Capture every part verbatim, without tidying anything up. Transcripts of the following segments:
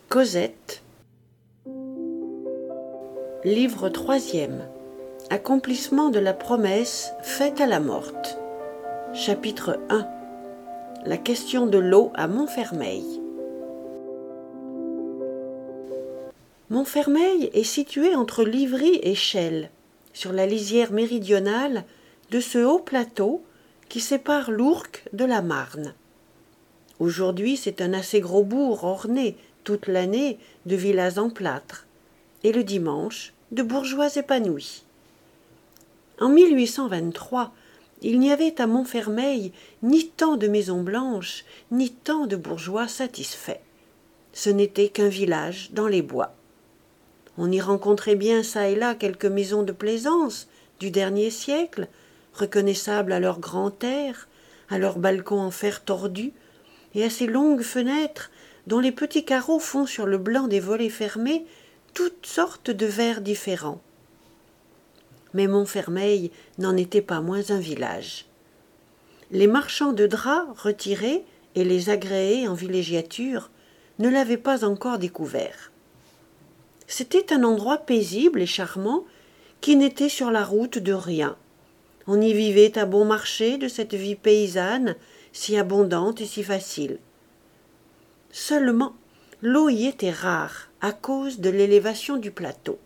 Cosette. Livre troisième. Accomplissement de la promesse faite à la morte. Chapitre un. La question de l'eau à Montfermeil. Montfermeil est situé entre Livry et Chelles, sur la lisière méridionale de ce haut plateau qui sépare l'Ourcq de la Marne. Aujourd'hui, c'est un assez gros bourg orné toute l'année de villas en plâtre, et le dimanche de bourgeois épanouis. En mille huit cent vingt-trois, il n'y avait à Montfermeil ni tant de maisons blanches, ni tant de bourgeois satisfaits. Ce n'était qu'un village dans les bois. On y rencontrait bien çà et là quelques maisons de plaisance du dernier siècle, reconnaissables à leur grand air, à leurs balcons en fer tordu, et à ces longues fenêtres dont les petits carreaux font sur le blanc des volets fermés toutes sortes de verres différents. Mais Montfermeil n'en était pas moins un village. Les marchands de draps retirés et les agréés en villégiature ne l'avaient pas encore découvert. C'était un endroit paisible et charmant qui n'était sur la route de rien. On y vivait à bon marché de cette vie paysanne si abondante et si facile. Seulement, l'eau y était rare à cause de l'élévation du plateau.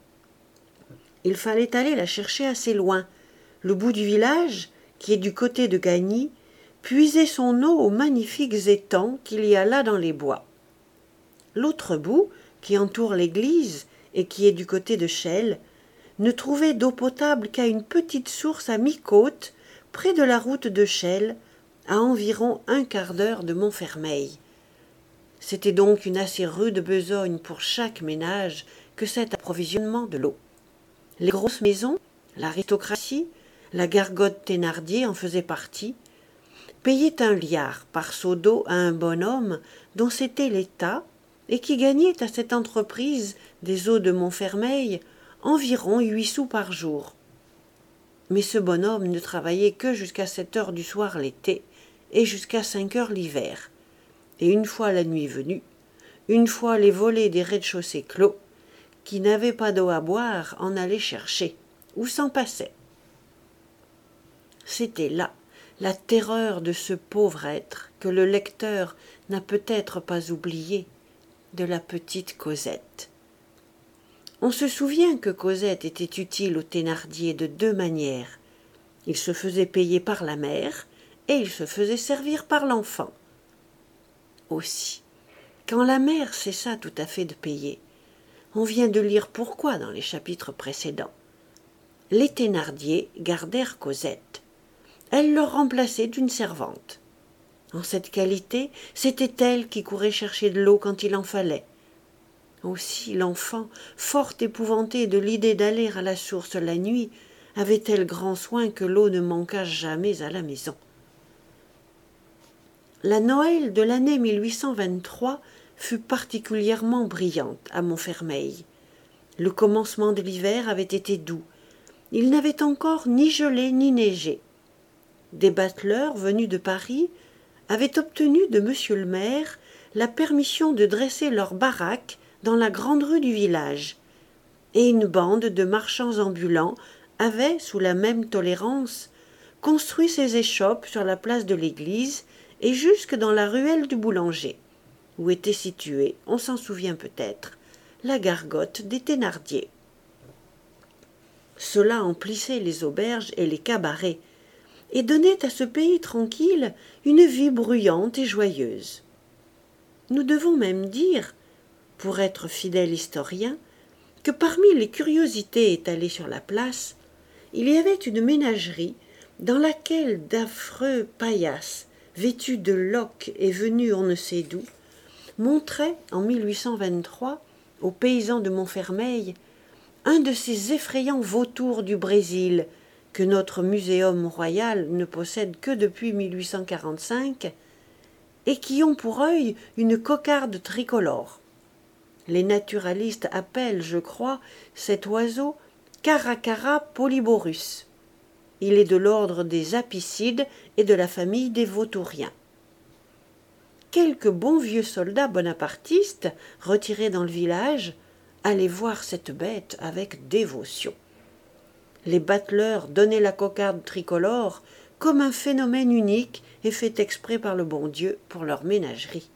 Il fallait aller la chercher assez loin. Le bout du village, qui est du côté de Gagny, puisait son eau aux magnifiques étangs qu'il y a là dans les bois. L'autre bout, qui entoure l'église et qui est du côté de Chelles, ne trouvait d'eau potable qu'à une petite source à mi-côte, près de la route de Chelles, à environ un quart d'heure de Montfermeil. C'était donc une assez rude besogne pour chaque ménage que cet approvisionnement de l'eau. Les grosses maisons, l'aristocratie, la gargote Thénardier en faisait partie, payaient un liard par seau d'eau à un bonhomme dont c'était l'État et qui gagnait à cette entreprise des eaux de Montfermeil environ huit sous par jour. Mais ce bonhomme ne travaillait que jusqu'à sept heures du soir l'été et jusqu'à cinq heures l'hiver. Et une fois la nuit venue, une fois les volets des rez-de-chaussée clos, qui n'avaient pas d'eau à boire en allaient chercher, ou s'en passaient. C'était là la terreur de ce pauvre être que le lecteur n'a peut-être pas oublié, de la petite Cosette. On se souvient que Cosette était utile aux Thénardier de deux manières. Il se faisait payer par la mère et il se faisait servir par l'enfant. Aussi, quand la mère cessa tout à fait de payer, on vient de lire pourquoi dans les chapitres précédents, les Thénardier gardèrent Cosette. Elle leur remplaçait d'une servante. En cette qualité, c'était elle qui courait chercher de l'eau quand il en fallait. Aussi l'enfant, fort épouvanté de l'idée d'aller à la source la nuit, avait-elle grand soin que l'eau ne manquât jamais à la maison. La Noël de l'année mille huit cent vingt-trois fut particulièrement brillante à Montfermeil. Le commencement de l'hiver avait été doux. Il n'avait encore ni gelé ni neigé. Des bateleurs venus de Paris avaient obtenu de monsieur le maire la permission de dresser leurs baraques dans la grande rue du village, et une bande de marchands ambulants avait, sous la même tolérance, construit ses échoppes sur la place de l'église et jusque dans la ruelle du boulanger, où était située, on s'en souvient peut-être, la gargote des Thénardier. Cela emplissait les auberges et les cabarets, et donnait à ce pays tranquille une vie bruyante et joyeuse. Nous devons même dire, pour être fidèle historien, que parmi les curiosités étalées sur la place, il y avait une ménagerie dans laquelle d'affreux paillasses, vêtus de loques et venus on ne sait d'où, montraient en mille huit cent vingt-trois aux paysans de Montfermeil un de ces effrayants vautours du Brésil que notre muséum royal ne possède que depuis mille huit cent quarante-cinq et qui ont pour œil une cocarde tricolore. Les naturalistes appellent, je crois, cet oiseau Caracara polyborus. Il est de l'ordre des apicides et de la famille des vautouriens. quelques bons vieux soldats bonapartistes, retirés dans le village, allaient voir cette bête avec dévotion. Les bateleurs donnaient la cocarde tricolore comme un phénomène unique et fait exprès par le bon Dieu pour leur ménagerie.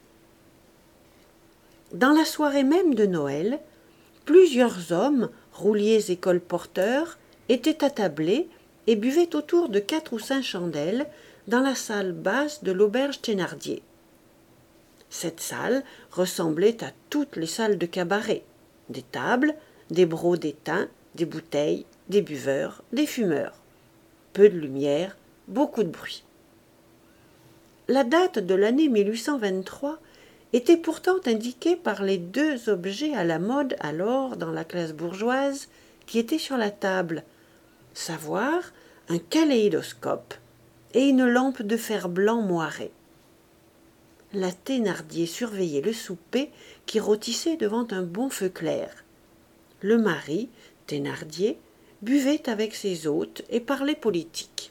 Dans la soirée même de Noël, plusieurs hommes, rouliers et colporteurs, étaient attablés et buvaient autour de quatre ou cinq chandelles dans la salle basse de l'auberge Thénardier. Cette salle ressemblait à toutes les salles de cabaret. Des tables, des brocs d'étain, des bouteilles, des buveurs, des fumeurs. Peu de lumière, beaucoup de bruit. La date de l'année mille huit cent vingt-trois était pourtant indiquée par les deux objets à la mode alors dans la classe bourgeoise qui étaient sur la table, savoir un kaléidoscope et une lampe de fer blanc moiré. La Thénardier surveillait le souper qui rôtissait devant un bon feu clair. Le mari, Thénardier, buvait avec ses hôtes et parlait politique.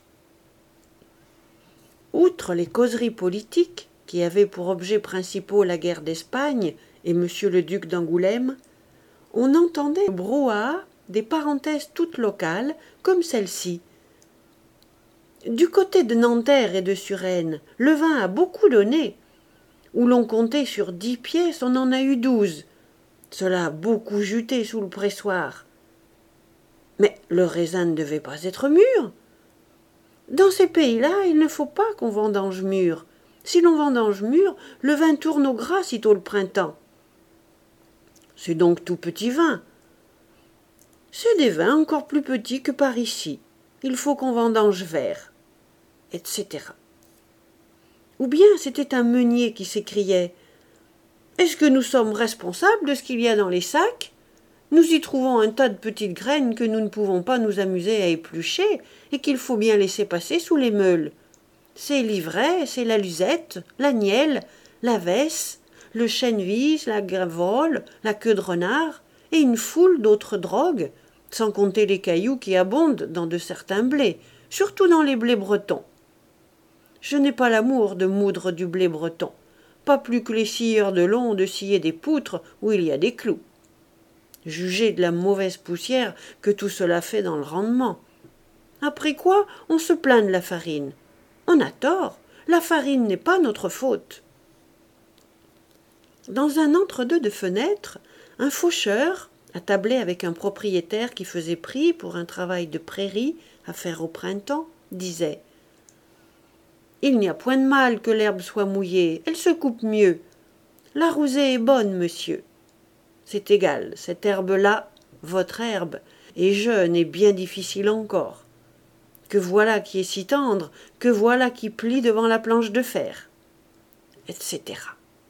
Outre les causeries politiques, qui avaient pour objets principaux la guerre d'Espagne et monsieur le duc d'Angoulême, on entendait le brouhaha des parenthèses toutes locales, comme celle-ci. Du côté de Nanterre et de Suresnes, le vin a beaucoup donné. Où l'on comptait sur dix pièces, on en a eu douze. Cela a beaucoup juté sous le pressoir. Mais le raisin ne devait pas être mûr. Dans ces pays-là, il ne faut pas qu'on vendange mûr. Si l'on vendange mûr, le vin tourne au gras sitôt le printemps. C'est donc tout petit vin. C'est des vins encore plus petits que par ici. Il faut qu'on vendange vert, et cetera. Ou bien c'était un meunier qui s'écriait « Est-ce que nous sommes responsables de ce qu'il y a dans les sacs ? Nous y trouvons un tas de petites graines que nous ne pouvons pas nous amuser à éplucher et qu'il faut bien laisser passer sous les meules. C'est l'ivraie, c'est la luzette, la nielle, la vesse, le chènevis, la gravole, la queue de renard et une foule d'autres drogues, sans compter les cailloux qui abondent dans de certains blés, surtout dans les blés bretons. Je n'ai pas l'amour de moudre du blé breton, pas plus que les scieurs de long de scier des poutres où il y a des clous. Jugez de la mauvaise poussière que tout cela fait dans le rendement. Après quoi, on se plaint de la farine. On a tort, la farine n'est pas notre faute. Dans un entre-deux de fenêtres, un faucheur, attablé avec un propriétaire qui faisait prix pour un travail de prairie à faire au printemps, disait « Il n'y a point de mal que l'herbe soit mouillée, elle se coupe mieux. La rousée est bonne, monsieur. C'est égal, cette herbe-là, votre herbe, est jeune et bien difficile encore. Que voilà qui est si tendre, que voilà qui plie devant la planche de fer, et cetera.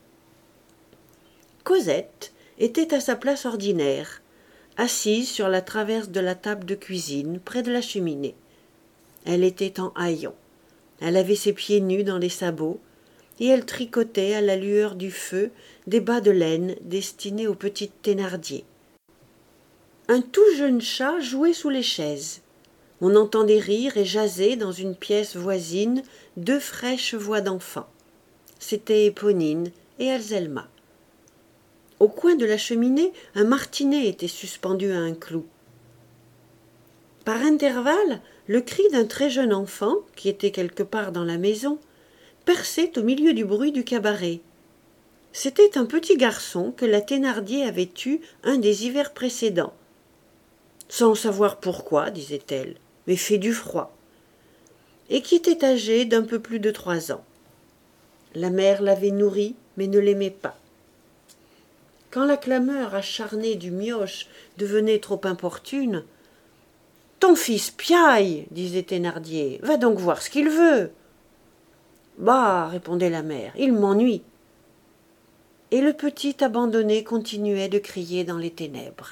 Cosette était à sa place ordinaire, assise sur la traverse de la table de cuisine, près de la cheminée. Elle était en haillons. Elle avait ses pieds nus dans les sabots, et elle tricotait à la lueur du feu des bas de laine destinés aux petites Thénardier. Un tout jeune chat jouait sous les chaises. On entendait rire et jaser dans une pièce voisine deux fraîches voix d'enfants. C'étaient Éponine et Elzelma. Au coin de la cheminée, un martinet était suspendu à un clou. Par intervalles, le cri d'un très jeune enfant, qui était quelque part dans la maison, perçait au milieu du bruit du cabaret. C'était un petit garçon que la Thénardier avait eu un des hivers précédents. Sans savoir pourquoi, disait-elle, mais fait du froid, et qui était âgé d'un peu plus de trois ans. La mère l'avait nourri, mais ne l'aimait pas. Quand la clameur acharnée du mioche devenait trop importune, « Ton fils piaille, disait Thénardier, va donc voir ce qu'il veut. »« Bah, répondait la mère, il m'ennuie. » Et le petit abandonné continuait de crier dans les ténèbres.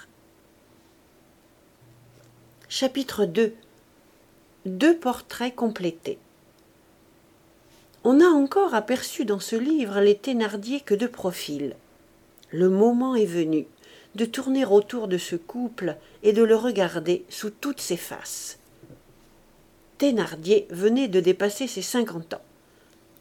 Chapitre deux. Deux portraits complétés. On n'a encore aperçu dans ce livre les Thénardier que de profil. Le moment est venu de tourner autour de ce couple et de le regarder sous toutes ses faces. Thénardier venait de dépasser ses cinquante ans.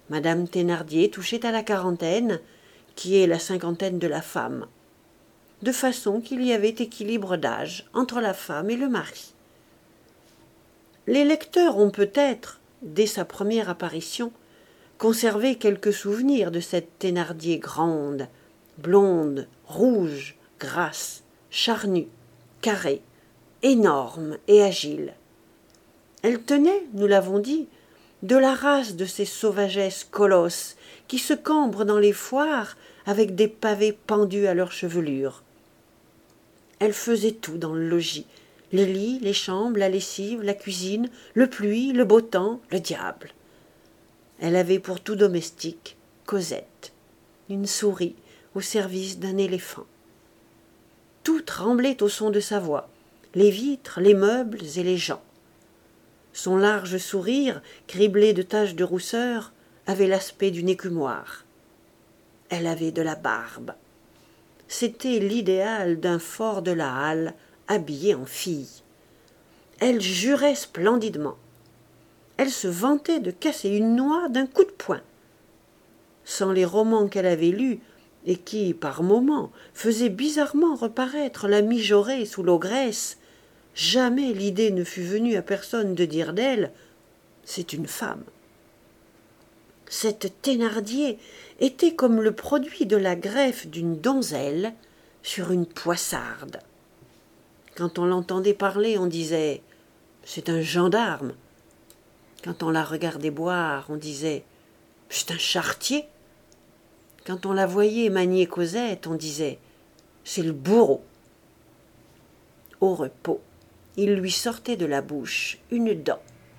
Madame Thénardier touchait à la quarantaine, qui est la cinquantaine de la femme, de façon qu'il y avait équilibre d'âge entre la femme et le mari. Les lecteurs ont peut-être, dès sa première apparition, conservé quelques souvenirs de cette Thénardier grande, blonde, rouge, grasse, charnue, carrée, énorme et agile. Elle tenait, nous l'avons dit, de la race de ces sauvagesses colosses qui se cambrent dans les foires avec des pavés pendus à leur chevelure. Elle faisait tout dans le logis, les lits, les chambres, la lessive, la cuisine, le pluie, le beau temps, le diable. Elle avait pour tout domestique Cosette, une souris au service d'un éléphant. Tout tremblait au son de sa voix, les vitres, les meubles et les gens. Son large sourire, criblé de taches de rousseur, avait l'aspect d'une écumoire. Elle avait de la barbe. C'était l'idéal d'un fort de la halle habillé en fille. Elle jurait splendidement. Elle se vantait de casser une noix d'un coup de poing. Sans les romans qu'elle avait lus, et qui, par moments, faisaient bizarrement reparaître la mijaurée sous l'ogresse, jamais l'idée ne fut venue à personne de dire d'elle « c'est une femme ». Cette Thénardier était comme le produit de la greffe d'une donzelle sur une poissarde. Quand on l'entendait parler, on disait « c'est un gendarme ». Quand on la regardait boire, on disait « c'est un charretier ». Quand on la voyait manier Cosette, on disait « c'est le bourreau ». Au repos, il lui sortait de la bouche une dent.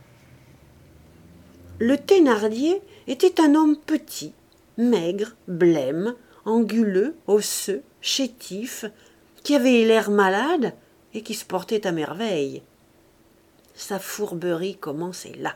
Le Thénardier était un homme petit, maigre, blême, anguleux, osseux, chétif, qui avait l'air malade et qui se portait à merveille. Sa fourberie commençait là.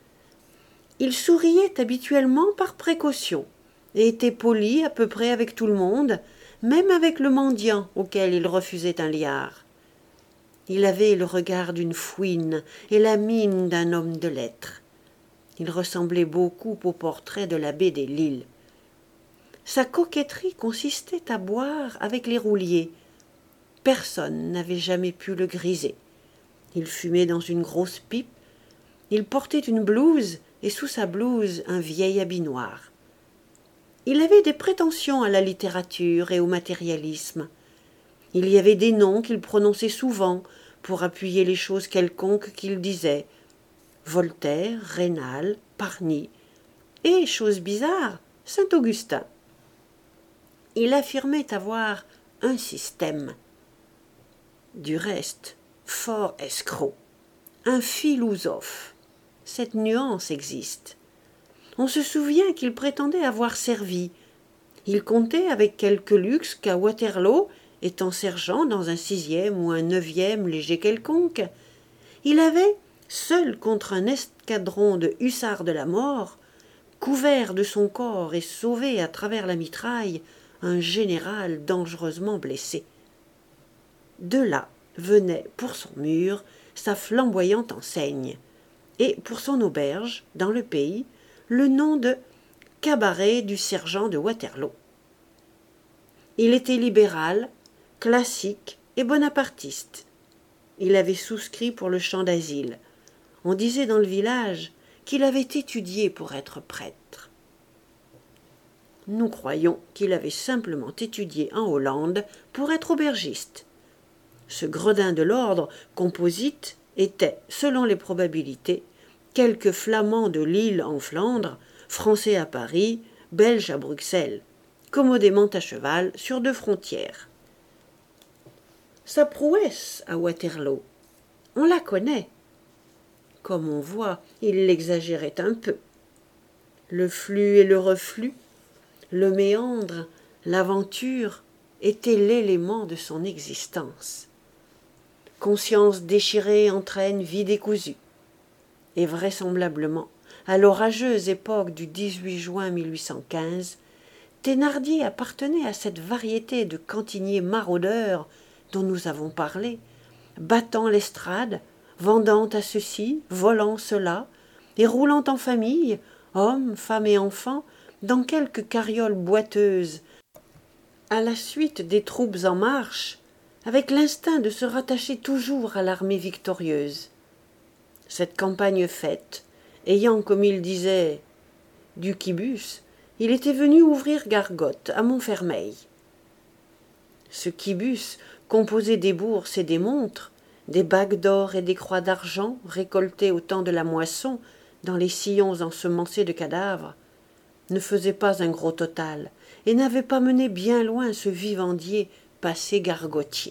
Il souriait habituellement par précaution et était poli à peu près avec tout le monde, même avec le mendiant auquel il refusait un liard. Il avait le regard d'une fouine et la mine d'un homme de lettres. Il ressemblait beaucoup au portrait de l'abbé des Liles. Sa coquetterie consistait à boire avec les rouliers. Personne n'avait jamais pu le griser. Il fumait dans une grosse pipe. Il portait une blouse et sous sa blouse un vieil habit noir. Il avait des prétentions à la littérature et au matérialisme. Il y avait des noms qu'il prononçait souvent pour appuyer les choses quelconques qu'il disait. Voltaire, Raynal, Parny, et, chose bizarre, Saint-Augustin. Il affirmait avoir un système. Du reste, fort escroc, un philosophe. Cette nuance existe. On se souvient qu'il prétendait avoir servi. Il comptait avec quelque luxe qu'à Waterloo, étant sergent dans un sixième ou un neuvième léger quelconque, il avait, seul contre un escadron de hussards de la mort, couvert de son corps et sauvé à travers la mitraille un général dangereusement blessé. De là venait pour son mur sa flamboyante enseigne, et pour son auberge, dans le pays, le nom de cabaret du sergent de Waterloo. Il était libéral, classique et bonapartiste. Il avait souscrit pour le champ d'asile. On disait dans le village qu'il avait étudié pour être prêtre. Nous croyons qu'il avait simplement étudié en Hollande pour être aubergiste. Ce gredin de l'ordre composite était, selon les probabilités, quelque flamand de Lille en Flandre, français à Paris, belge à Bruxelles, commodément à cheval sur deux frontières. Sa prouesse à Waterloo, on la connaît. Comme on voit, il l'exagérait un peu. Le flux et le reflux, le méandre, l'aventure étaient l'élément de son existence. Conscience déchirée entraîne vie décousue. Et vraisemblablement, à l'orageuse époque du dix-huit juin mille huit cent quinze, Thénardier appartenait à cette variété de cantiniers maraudeurs dont nous avons parlé, battant l'estrade, vendant à ceci, volant cela, et roulant en famille, hommes, femmes et enfants, dans quelque carriole boiteuse, à la suite des troupes en marche, avec l'instinct de se rattacher toujours à l'armée victorieuse. Cette campagne faite, ayant, comme il disait, du quibus, il était venu ouvrir gargote à Montfermeil. Ce quibus, composé des bourses et des montres, des bagues d'or et des croix d'argent récoltées au temps de la moisson dans les sillons ensemencés de cadavres, ne faisait pas un gros total et n'avait pas mené bien loin ce vivandier passé gargotier.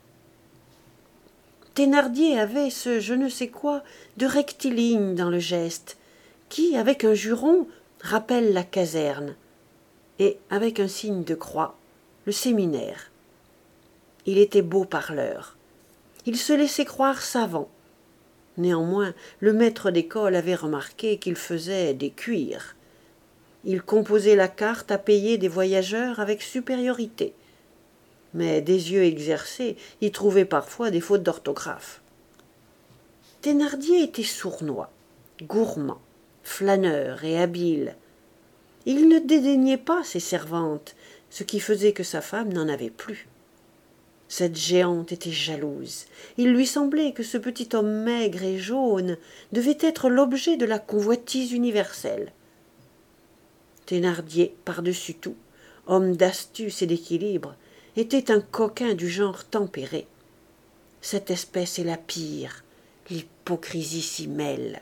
Thénardier avait ce je ne sais quoi de rectiligne dans le geste, qui, avec un juron, rappelle la caserne, et, avec un signe de croix, le séminaire. Il était beau parleur. Il se laissait croire savant. Néanmoins, le maître d'école avait remarqué qu'il faisait des cuirs. Il composait la carte à payer des voyageurs avec supériorité. Mais des yeux exercés y trouvaient parfois des fautes d'orthographe. Thénardier était sournois, gourmand, flâneur et habile. Il ne dédaignait pas ses servantes, ce qui faisait que sa femme n'en avait plus. Cette géante était jalouse. Il lui semblait que ce petit homme maigre et jaune devait être l'objet de la convoitise universelle. Thénardier, par-dessus tout, homme d'astuce et d'équilibre, était un coquin du genre tempéré. Cette espèce est la pire, l'hypocrisie s'y mêle.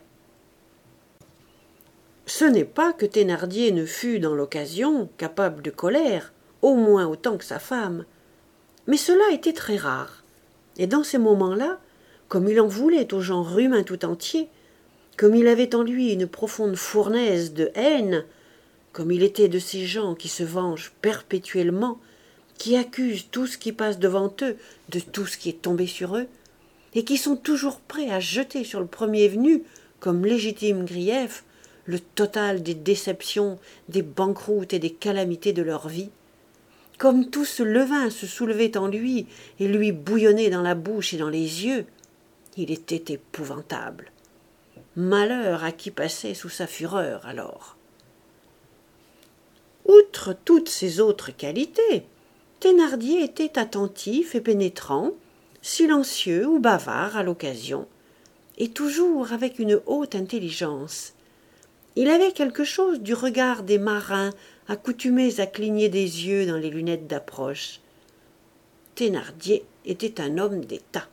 Ce n'est pas que Thénardier ne fût, dans l'occasion, capable de colère, au moins autant que sa femme, mais cela était très rare, et dans ces moments-là, comme il en voulait au genre humain tout entier, comme il avait en lui une profonde fournaise de haine, comme il était de ces gens qui se vengent perpétuellement, qui accusent tout ce qui passe devant eux de tout ce qui est tombé sur eux, et qui sont toujours prêts à jeter sur le premier venu, comme légitime grief, le total des déceptions, des banqueroutes et des calamités de leur vie, comme tout ce levain se soulevait en lui et lui bouillonnait dans la bouche et dans les yeux, il était épouvantable. Malheur à qui passait sous sa fureur alors. Outre toutes ces autres qualités, Thénardier était attentif et pénétrant, silencieux ou bavard à l'occasion, et toujours avec une haute intelligence. Il avait quelque chose du regard des marins accoutumés à cligner des yeux dans les lunettes d'approche. Thénardier était un homme d'État.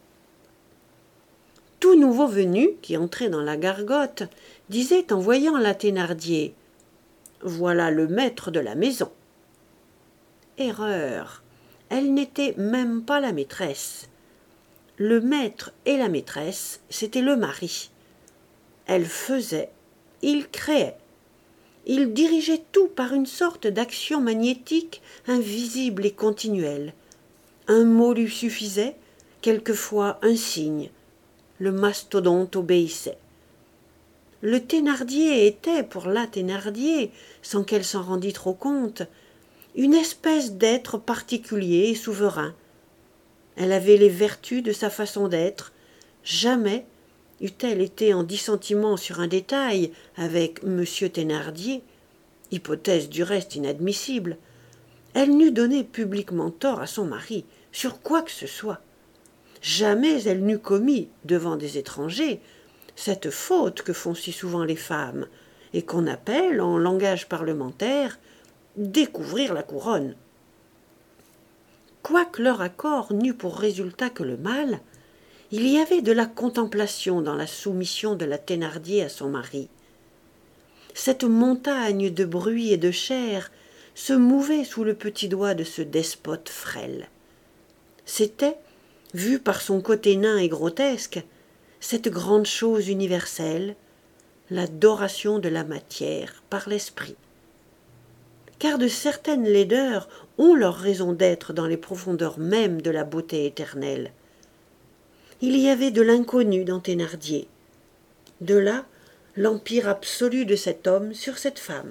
Tout nouveau venu qui entrait dans la gargote disait en voyant la Thénardier « Voilà le maître de la maison ». Erreur, elle n'était même pas la maîtresse. Le maître et la maîtresse, c'était le mari. Elle faisait, il créait. Il dirigeait tout par une sorte d'action magnétique invisible et continuelle. Un mot lui suffisait, quelquefois un signe. Le mastodonte obéissait. Le Thénardier était, pour la Thénardier, sans qu'elle s'en rendît trop compte, une espèce d'être particulier et souverain. Elle avait les vertus de sa façon d'être. Jamais, eût-elle été en dissentiment sur un détail avec Monsieur Thénardier, hypothèse du reste inadmissible, elle n'eût donné publiquement tort à son mari, sur quoi que ce soit. Jamais elle n'eût commis, devant des étrangers, cette faute que font si souvent les femmes, et qu'on appelle, en langage parlementaire, découvrir la couronne. Quoique leur accord n'eût pour résultat que le mal, il y avait de la contemplation dans la soumission de la Thénardier à son mari. Cette montagne de bruit et de chair se mouvait sous le petit doigt de ce despote frêle. C'était, vu par son côté nain et grotesque, cette grande chose universelle, l'adoration de la matière par l'esprit. Car de certaines laideurs ont leur raison d'être dans les profondeurs mêmes de la beauté éternelle. Il y avait de l'inconnu dans Thénardier. De là, l'empire absolu de cet homme sur cette femme.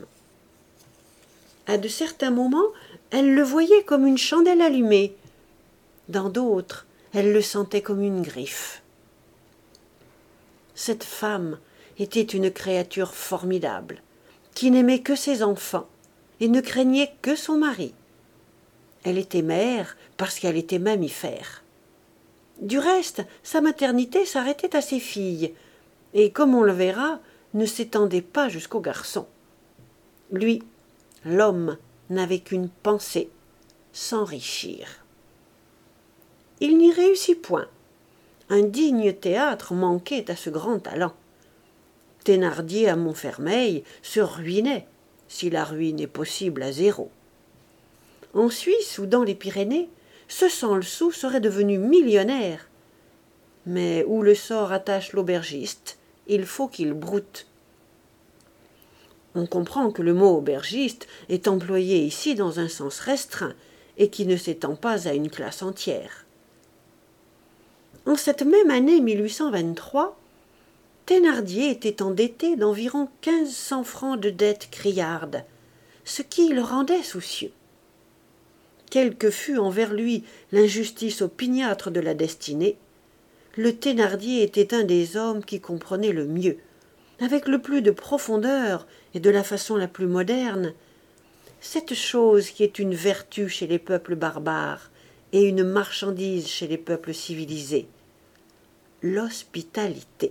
À de certains moments, elle le voyait comme une chandelle allumée. Dans d'autres, elle le sentait comme une griffe. Cette femme était une créature formidable, qui n'aimait que ses enfants et ne craignait que son mari. Elle était mère parce qu'elle était mammifère. Du reste, sa maternité s'arrêtait à ses filles, et comme on le verra, ne s'étendait pas jusqu'aux garçons. Lui, l'homme, n'avait qu'une pensée, s'enrichir. Il n'y réussit point. Un digne théâtre manquait à ce grand talent. Thénardier à Montfermeil se ruinait, si la ruine est possible à zéro. En Suisse ou dans les Pyrénées, ce sans le sou serait devenu millionnaire. Mais où le sort attache l'aubergiste, il faut qu'il broute. On comprend que le mot aubergiste est employé ici dans un sens restreint et qui ne s'étend pas à une classe entière. En cette même année mille huit cent vingt-trois, Thénardier était endetté d'environ quinze cents francs de dette criarde, ce qui le rendait soucieux. Quelle que fût envers lui l'injustice opiniâtre de la destinée, le Thénardier était un des hommes qui comprenait le mieux, avec le plus de profondeur et de la façon la plus moderne, cette chose qui est une vertu chez les peuples barbares et une marchandise chez les peuples civilisés, l'hospitalité.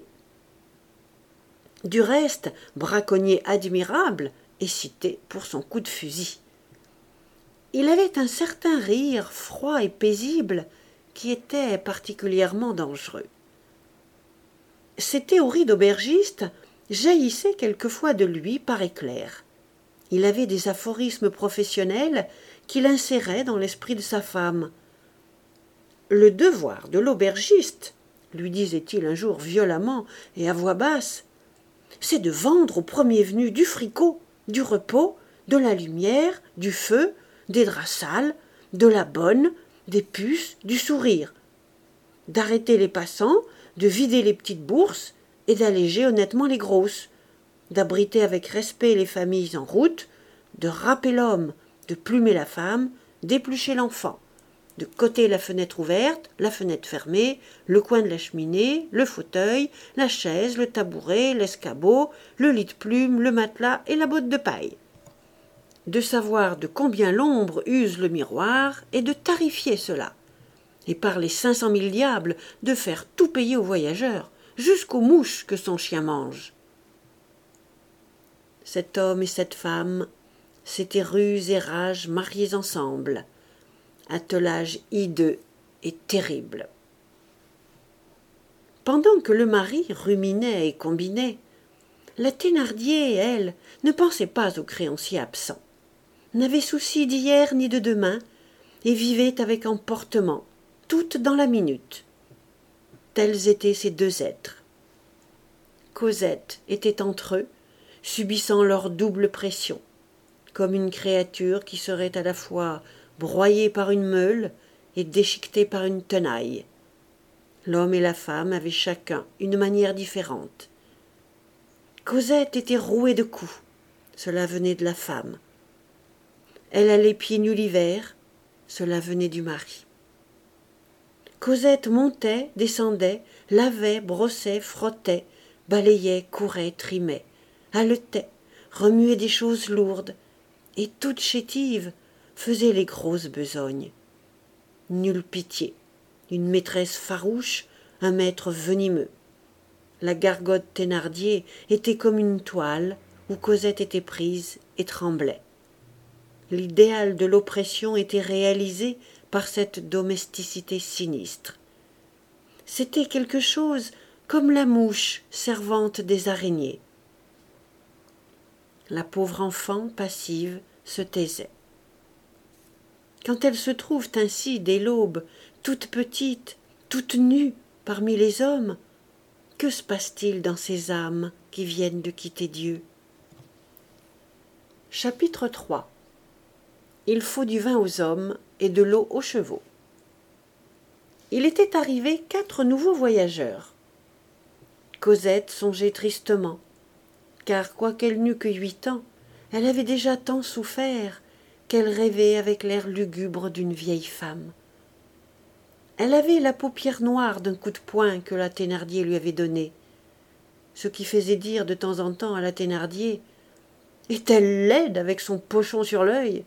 Du reste, braconnier admirable et cité pour son coup de fusil. Il avait un certain rire froid et paisible qui était particulièrement dangereux. Ses théories d'aubergiste jaillissaient quelquefois de lui par éclairs. Il avait des aphorismes professionnels qu'il insérait dans l'esprit de sa femme. « Le devoir de l'aubergiste, lui disait-il un jour violemment et à voix basse, c'est de vendre au premier venu du fricot, du repos, de la lumière, du feu, des draps sales, de la bonne, des puces, du sourire, d'arrêter les passants, de vider les petites bourses et d'alléger honnêtement les grosses, d'abriter avec respect les familles en route, de râper l'homme, de plumer la femme, d'éplucher l'enfant, de coter la fenêtre ouverte, la fenêtre fermée, le coin de la cheminée, le fauteuil, la chaise, le tabouret, l'escabeau, le lit de plume, le matelas et la botte de paille, de savoir de combien l'ombre use le miroir et de tarifier cela, et par les cinq cent mille diables de faire tout payer aux voyageurs, jusqu'aux mouches que son chien mange. Cet homme et cette femme s'étaient ruse et rage mariés ensemble, attelage hideux et terrible. Pendant que le mari ruminait et combinait, la Thénardier, elle, ne pensait pas aux créanciers absents, n'avait souci d'hier ni de demain, et vivait avec emportement, toutes dans la minute. Tels étaient ces deux êtres. Cosette était entre eux, subissant leur double pression, comme une créature qui serait à la fois broyée par une meule et déchiquetée par une tenaille. L'homme et la femme avaient chacun une manière différente. Cosette était rouée de coups, cela venait de la femme. Elle allait pieds nus l'hiver, cela venait du mari. Cosette montait, descendait, lavait, brossait, frottait, balayait, courait, trimait, haletait, remuait des choses lourdes, et toute chétive faisait les grosses besognes. Nulle pitié, une maîtresse farouche, un maître venimeux. La gargote Thénardier était comme une toile où Cosette était prise et tremblait. L'idéal de l'oppression était réalisé par cette domesticité sinistre. C'était quelque chose comme la mouche servante des araignées. La pauvre enfant passive se taisait. Quand elles se trouvent ainsi dès l'aube, toutes petites, toutes nues parmi les hommes, que se passe-t-il dans ces âmes qui viennent de quitter Dieu? Chapitre trois. Il faut du vin aux hommes et de l'eau aux chevaux. Il était arrivé quatre nouveaux voyageurs. Cosette songeait tristement, car quoiqu'elle n'eût que huit ans, elle avait déjà tant souffert qu'elle rêvait avec l'air lugubre d'une vieille femme. Elle avait la paupière noire d'un coup de poing que la Thénardier lui avait donné, ce qui faisait dire de temps en temps à la Thénardier Est-elle laide avec son pochon sur l'œil?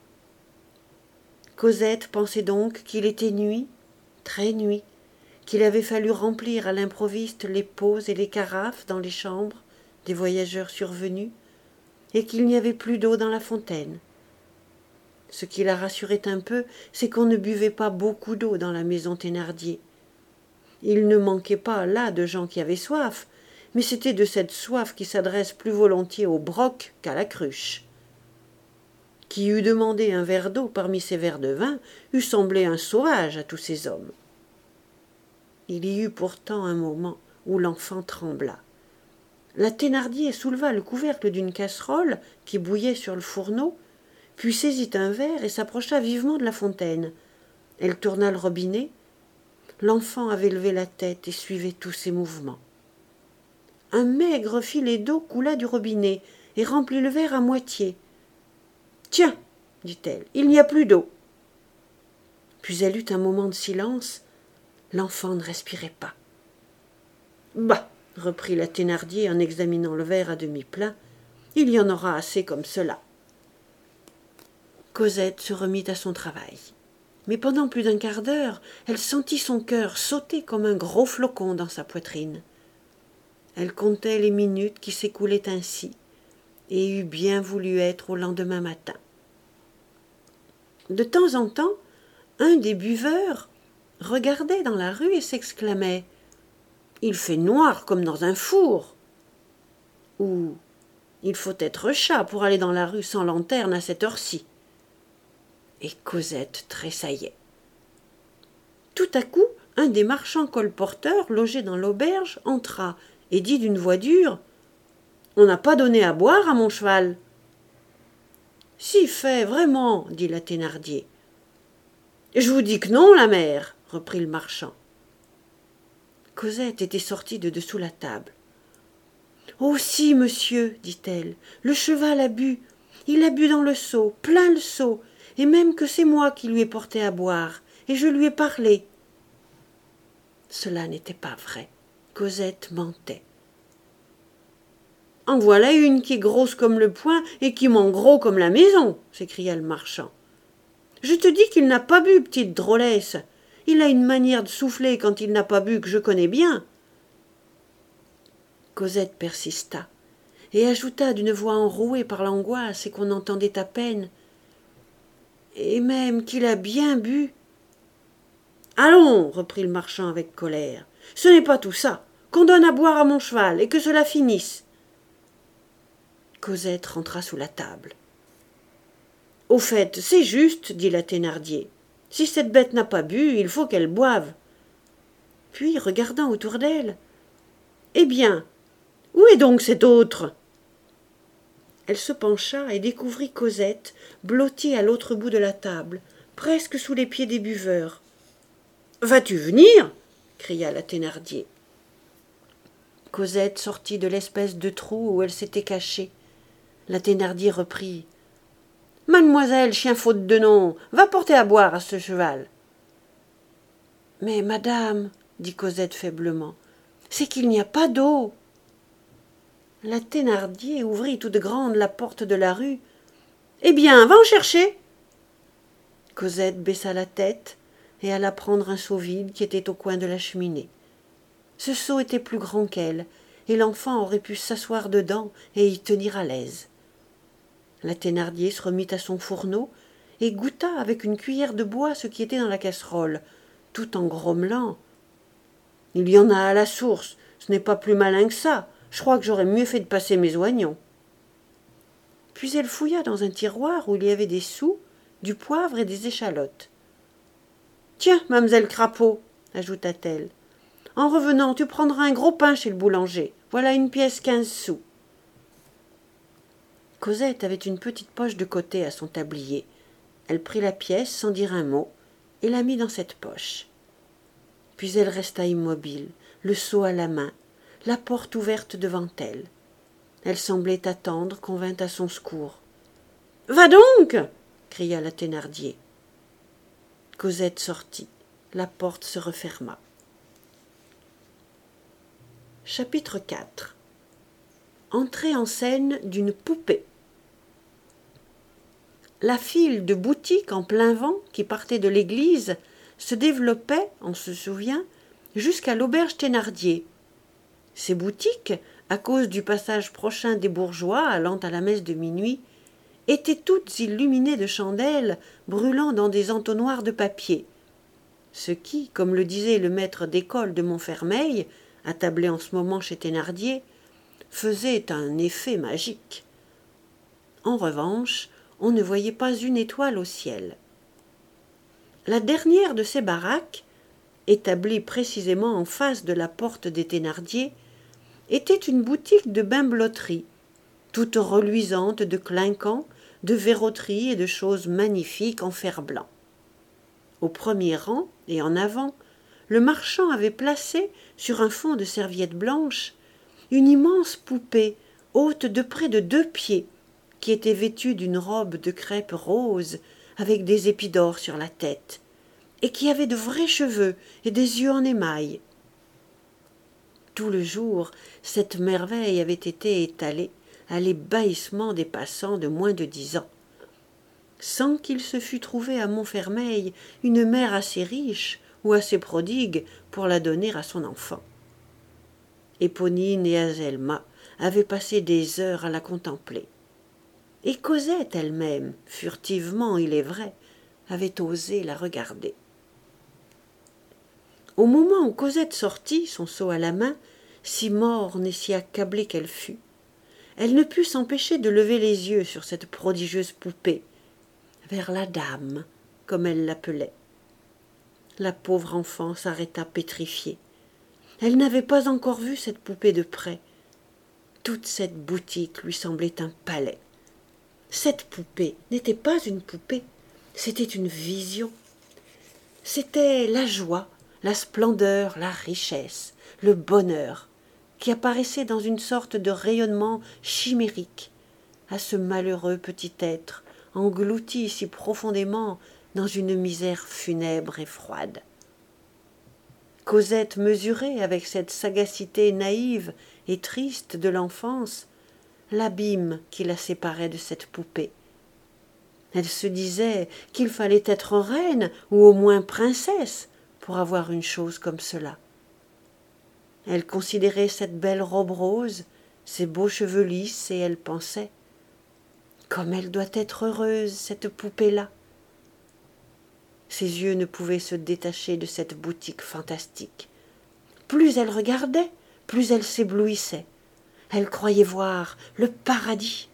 Cosette pensait donc qu'il était nuit, très nuit, qu'il avait fallu remplir à l'improviste les pots et les carafes dans les chambres des voyageurs survenus, et qu'il n'y avait plus d'eau dans la fontaine. Ce qui la rassurait un peu, c'est qu'on ne buvait pas beaucoup d'eau dans la maison Thénardier. Il ne manquait pas là de gens qui avaient soif, mais c'était de cette soif qui s'adresse plus volontiers au broc qu'à la cruche. Qui eût demandé un verre d'eau parmi ces verres de vin eût semblé un sauvage à tous ces hommes. Il y eut pourtant un moment où l'enfant trembla. La Thénardier souleva le couvercle d'une casserole qui bouillait sur le fourneau, puis saisit un verre et s'approcha vivement de la fontaine. Elle tourna le robinet. L'enfant avait levé la tête et suivait tous ses mouvements. Un maigre filet d'eau coula du robinet et remplit le verre à moitié. « Tiens, dit-elle, il n'y a plus d'eau. » Puis elle eut un moment de silence. L'enfant ne respirait pas. « Bah, reprit la Thénardier en examinant le verre à demi plein, il y en aura assez comme cela. » Cosette se remit à son travail. Mais pendant plus d'un quart d'heure, elle sentit son cœur sauter comme un gros flocon dans sa poitrine. Elle comptait les minutes qui s'écoulaient ainsi, et eût bien voulu être au lendemain matin. De temps en temps, un des buveurs regardait dans la rue et s'exclamait « Il fait noir comme dans un four !» ou « Il faut être chat pour aller dans la rue sans lanterne à cette heure-ci !» Et Cosette tressaillait. Tout à coup, un des marchands colporteurs logés dans l'auberge entra et dit d'une voix dure « On n'a pas donné à boire à mon cheval !»« Si fait, vraiment, dit la Thénardier. »« Je vous dis que non, la mère, reprit le marchand. Cosette était sortie de dessous la table. « Oh si, monsieur, dit-elle, le cheval a bu. Il a bu dans le seau, plein le seau, et même que c'est moi qui lui ai porté à boire, et je lui ai parlé. » Cela n'était pas vrai. Cosette mentait. « En voilà une qui est grosse comme le poing et qui ment gros comme la maison, » s'écria le marchand. « Je te dis qu'il n'a pas bu, petite drôlesse. Il a une manière de souffler quand il n'a pas bu que je connais bien. » Cosette persista et ajouta d'une voix enrouée par l'angoisse et qu'on entendait à peine. « Et même qu'il a bien bu. »« Allons, reprit le marchand avec colère, ce n'est pas tout ça. Qu'on donne à boire à mon cheval et que cela finisse. » Cosette rentra sous la table. « Au fait, c'est juste, dit la Thénardier. Si cette bête n'a pas bu, il faut qu'elle boive. » Puis, regardant autour d'elle, « Eh bien, où est donc cette autre ?» Elle se pencha et découvrit Cosette, blottie à l'autre bout de la table, presque sous les pieds des buveurs. « Vas-tu venir ?» cria la Thénardier. Cosette sortit de l'espèce de trou où elle s'était cachée. La Thénardier reprit. « Mademoiselle, chien faute de nom, va porter à boire à ce cheval. »« Mais, madame, dit Cosette faiblement, c'est qu'il n'y a pas d'eau. » La Thénardier ouvrit toute grande la porte de la rue. « Eh bien, va en chercher !» Cosette baissa la tête et alla prendre un seau vide qui était au coin de la cheminée. Ce seau était plus grand qu'elle, et l'enfant aurait pu s'asseoir dedans et y tenir à l'aise. La Thénardier se remit à son fourneau et goûta avec une cuillère de bois ce qui était dans la casserole, tout en grommelant. « Il y en a à la source, ce n'est pas plus malin que ça. Je crois que j'aurais mieux fait de passer mes oignons. » Puis elle fouilla dans un tiroir où il y avait des sous, du poivre et des échalotes. « Tiens, mamselle Crapaud, ajouta-t-elle, en revenant, tu prendras un gros pain chez le boulanger. Voilà une pièce quinze sous. » Cosette avait une petite poche de côté à son tablier. Elle prit la pièce sans dire un mot et la mit dans cette poche. Puis elle resta immobile, le seau à la main, la porte ouverte devant elle. Elle semblait attendre qu'on vînt à son secours. « Va donc !» cria la Thénardier. Cosette sortit. La porte se referma. Chapitre quatre. Entrée en scène d'une poupée. La file de boutiques en plein vent qui partait de l'église se développait, on se souvient, jusqu'à l'auberge Thénardier. Ces boutiques, à cause du passage prochain des bourgeois allant à la messe de minuit, étaient toutes illuminées de chandelles brûlant dans des entonnoirs de papier, ce qui, comme le disait le maître d'école de Montfermeil, attablé en ce moment chez Thénardier, faisait un effet magique. En revanche, on ne voyait pas une étoile au ciel. La dernière de ces baraques, établie précisément en face de la porte des Thénardier, était une boutique de bimbeloterie, toute reluisante de clinquants, de verroteries et de choses magnifiques en fer blanc. Au premier rang et en avant, le marchand avait placé, sur un fond de serviette blanche, une immense poupée haute de près de deux pieds, qui était vêtue d'une robe de crêpe rose avec des épis d'or sur la tête, et qui avait de vrais cheveux et des yeux en émail. Tout le jour, cette merveille avait été étalée à l'ébahissement des passants de moins de dix ans, sans qu'il se fût trouvé à Montfermeil une mère assez riche ou assez prodigue pour la donner à son enfant. Éponine et Azelma avaient passé des heures à la contempler, et Cosette elle-même, furtivement il est vrai, avait osé la regarder. Au moment où Cosette sortit, son seau à la main, si morne et si accablée qu'elle fut, elle ne put s'empêcher de lever les yeux sur cette prodigieuse poupée, vers la dame, comme elle l'appelait. La pauvre enfant s'arrêta pétrifiée. Elle n'avait pas encore vu cette poupée de près. Toute cette boutique lui semblait un palais. Cette poupée n'était pas une poupée, c'était une vision. C'était la joie, la splendeur, la richesse, le bonheur, qui apparaissaient dans une sorte de rayonnement chimérique à ce malheureux petit être englouti si profondément dans une misère funèbre et froide. Cosette mesurait avec cette sagacité naïve et triste de l'enfance l'abîme qui la séparait de cette poupée. Elle se disait qu'il fallait être reine ou au moins princesse pour avoir une chose comme cela. Elle considérait cette belle robe rose, ses beaux cheveux lisses, et elle pensait « Comme elle doit être heureuse, cette poupée-là !» Ses yeux ne pouvaient se détacher de cette boutique fantastique. Plus elle regardait, plus elle s'éblouissait. Elle croyait voir le paradis.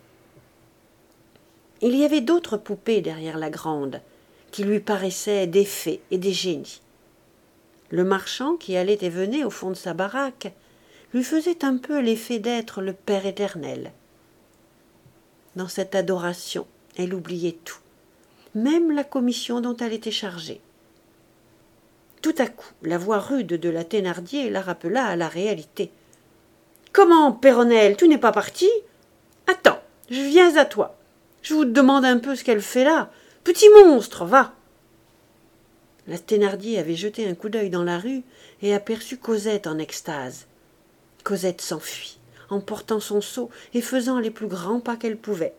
Il y avait d'autres poupées derrière la grande, qui lui paraissaient des fées et des génies. Le marchand qui allait et venait au fond de sa baraque lui faisait un peu l'effet d'être le Père éternel. Dans cette adoration, elle oubliait tout, même la commission dont elle était chargée. Tout à coup, la voix rude de la Thénardier la rappela à la réalité. « Comment, Péronnelle, tu n'es pas parti ? Attends, je viens à toi. Je vous demande un peu ce qu'elle fait là. Petit monstre, va !» La Thénardier avait jeté un coup d'œil dans la rue et aperçut Cosette en extase. Cosette s'enfuit, emportant son seau et faisant les plus grands pas qu'elle pouvait.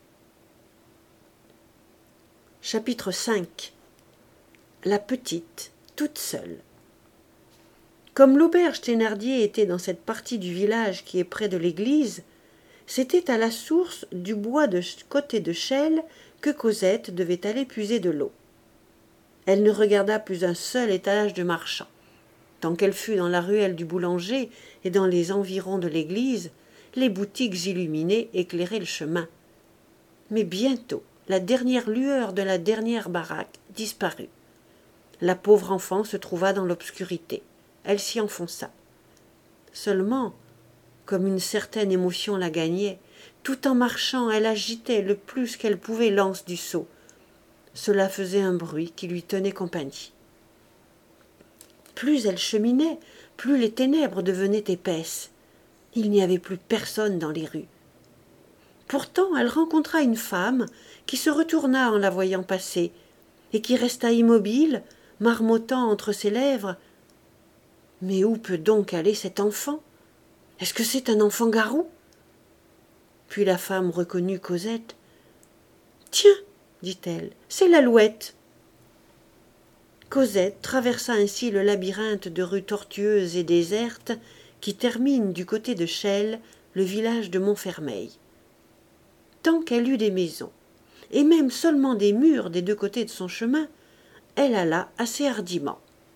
Chapitre cinq. La petite, toute seule. Comme l'auberge Thénardier était dans cette partie du village qui est près de l'église, c'était à la source du bois de côté de Chelles que Cosette devait aller puiser de l'eau. Elle ne regarda plus un seul étalage de marchand. Tant qu'elle fut dans la ruelle du boulanger et dans les environs de l'église, les boutiques illuminées éclairaient le chemin. Mais bientôt, la dernière lueur de la dernière baraque disparut. La pauvre enfant se trouva dans l'obscurité. Elle s'y enfonça. Seulement, comme une certaine émotion la gagnait, tout en marchant, elle agitait le plus qu'elle pouvait l'anse du seau. Cela faisait un bruit qui lui tenait compagnie. Plus elle cheminait, plus les ténèbres devenaient épaisses. Il n'y avait plus personne dans les rues. Pourtant, elle rencontra une femme qui se retourna en la voyant passer et qui resta immobile, marmottant entre ses lèvres « Mais où peut donc aller cet enfant ? Est-ce que c'est un enfant garou ?» Puis la femme reconnut Cosette. « Tiens, dit-elle, c'est l'alouette. Cosette traversa ainsi le labyrinthe de rues tortueuses et désertes qui termine du côté de Chelles le village de Montfermeil. Tant qu'elle eut des maisons, et même seulement des murs des deux côtés de son chemin, elle alla assez hardiment.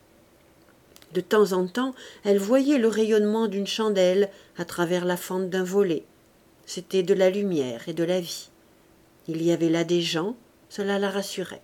De temps en temps, elle voyait le rayonnement d'une chandelle à travers la fente d'un volet. C'était de la lumière et de la vie. Il y avait là des gens, cela la rassurait.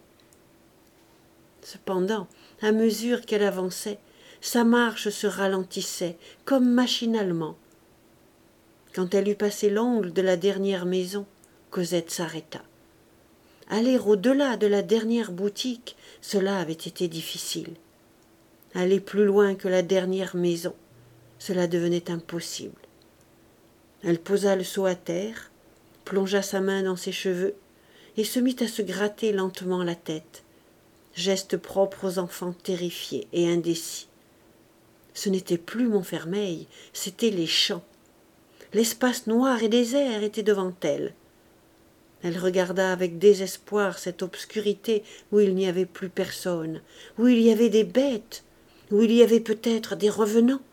Cependant, à mesure qu'elle avançait, sa marche se ralentissait, comme machinalement. Quand elle eut passé l'angle de la dernière maison, Cosette s'arrêta. Aller au-delà de la dernière boutique, cela avait été difficile. Aller plus loin que la dernière maison, cela devenait impossible. Elle posa le seau à terre, plongea sa main dans ses cheveux et se mit à se gratter lentement la tête, geste propre aux enfants terrifiés et indécis. Ce n'était plus Montfermeil, c'étaient les champs. L'espace noir et désert était devant elle. Elle regarda avec désespoir cette obscurité où il n'y avait plus personne, où il y avait des bêtes, où il y avait peut-être des revenants.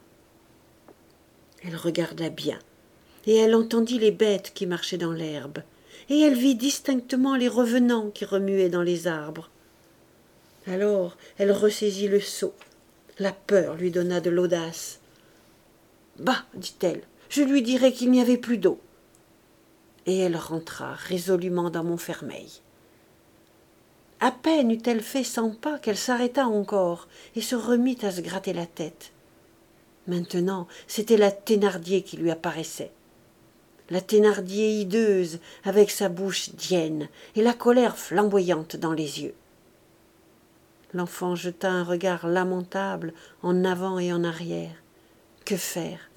Elle regarda bien, et elle entendit les bêtes qui marchaient dans l'herbe, et elle vit distinctement les revenants qui remuaient dans les arbres. Alors elle ressaisit le seau. La peur lui donna de l'audace. « Bah, dit-elle, je lui dirai qu'il n'y avait plus d'eau. » Et elle rentra résolument dans Montfermeil. À peine eut-elle fait cent pas qu'elle s'arrêta encore et se remit à se gratter la tête. Maintenant, c'était la Thénardier qui lui apparaissait. La Thénardier hideuse, avec sa bouche dienne et la colère flamboyante dans les yeux. L'enfant jeta un regard lamentable en avant et en arrière. Que faire?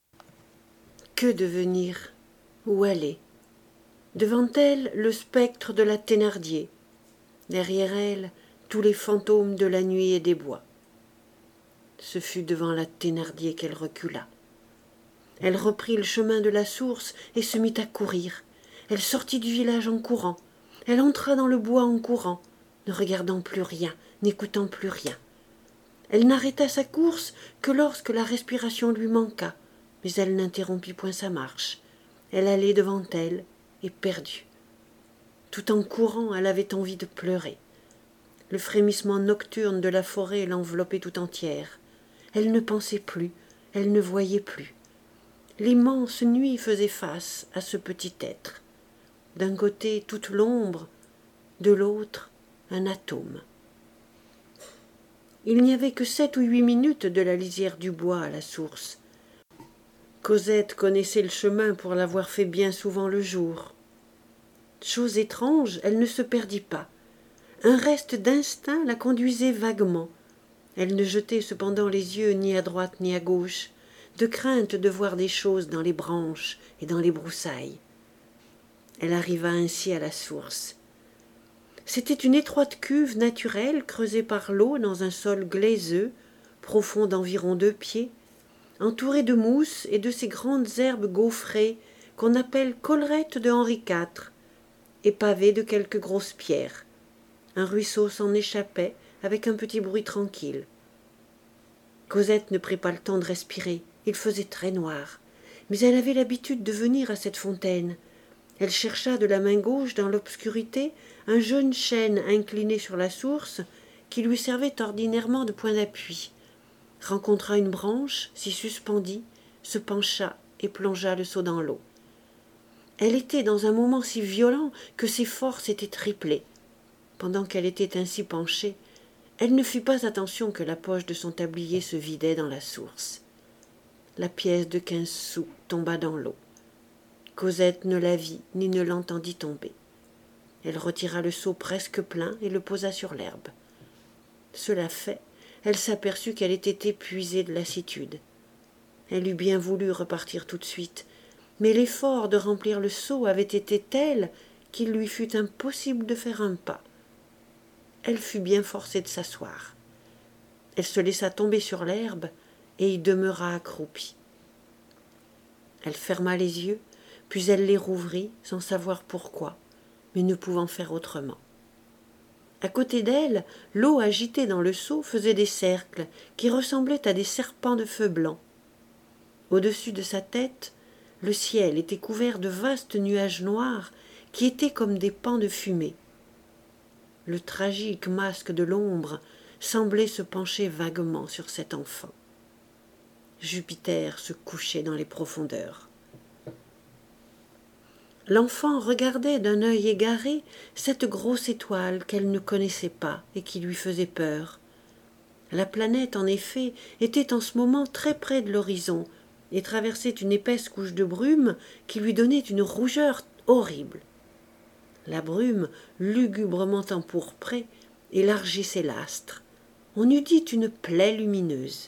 Que devenir? Où aller? Devant elle, le spectre de la Thénardier. Derrière elle, tous les fantômes de la nuit et des bois. Ce fut devant la Thénardier qu'elle recula. Elle reprit le chemin de la source et se mit à courir. Elle sortit du village en courant. Elle entra dans le bois en courant, ne regardant plus rien, n'écoutant plus rien. Elle n'arrêta sa course que lorsque la respiration lui manqua, mais elle n'interrompit point sa marche. Elle allait devant elle, éperdue. Tout en courant, elle avait envie de pleurer. Le frémissement nocturne de la forêt l'enveloppait tout entière. Elle ne pensait plus, elle ne voyait plus. L'immense nuit faisait face à ce petit être. D'un côté, toute l'ombre, de l'autre, un atome. Il n'y avait que sept ou huit minutes de la lisière du bois à la source. Cosette connaissait le chemin pour l'avoir fait bien souvent le jour. Chose étrange, elle ne se perdit pas. Un reste d'instinct la conduisait vaguement. Elle ne jetait cependant les yeux ni à droite ni à gauche, de crainte de voir des choses dans les branches et dans les broussailles. Elle arriva ainsi à la source. C'était une étroite cuve naturelle creusée par l'eau dans un sol glaiseux, profond d'environ deux pieds, entourée de mousse et de ces grandes herbes gaufrées qu'on appelle collerettes de Henri quatre, et pavée de quelques grosses pierres. Un ruisseau s'en échappait avec un petit bruit tranquille. Cosette ne prit pas le temps de respirer, il faisait très noir, mais elle avait l'habitude de venir à cette fontaine. Elle chercha de la main gauche dans l'obscurité un jeune chêne incliné sur la source qui lui servait ordinairement de point d'appui, rencontra une branche, s'y suspendit, se pencha et plongea le seau dans l'eau. Elle était dans un moment si violent que ses forces étaient triplées. Pendant qu'elle était ainsi penchée, elle ne fit pas attention que la poche de son tablier se vidait dans la source. La pièce de quinze sous tomba dans l'eau. Cosette ne la vit ni ne l'entendit tomber. Elle retira le seau presque plein et le posa sur l'herbe. Cela fait, elle s'aperçut qu'elle était épuisée de lassitude. Elle eût bien voulu repartir tout de suite, mais l'effort de remplir le seau avait été tel qu'il lui fut impossible de faire un pas. Elle fut bien forcée de s'asseoir. Elle se laissa tomber sur l'herbe et y demeura accroupie. Elle ferma les yeux, puis elle les rouvrit sans savoir pourquoi, mais ne pouvant faire autrement. À côté d'elle, l'eau agitée dans le seau faisait des cercles qui ressemblaient à des serpents de feu blanc. Au-dessus de sa tête, le ciel était couvert de vastes nuages noirs qui étaient comme des pans de fumée. Le tragique masque de l'ombre semblait se pencher vaguement sur cet enfant. Jupiter se couchait dans les profondeurs. L'enfant regardait d'un œil égaré cette grosse étoile qu'elle ne connaissait pas et qui lui faisait peur. La planète, en effet, était en ce moment très près de l'horizon et traversait une épaisse couche de brume qui lui donnait une rougeur horrible. La brume, lugubrement empourprée, élargissait l'astre. On eût dit une plaie lumineuse.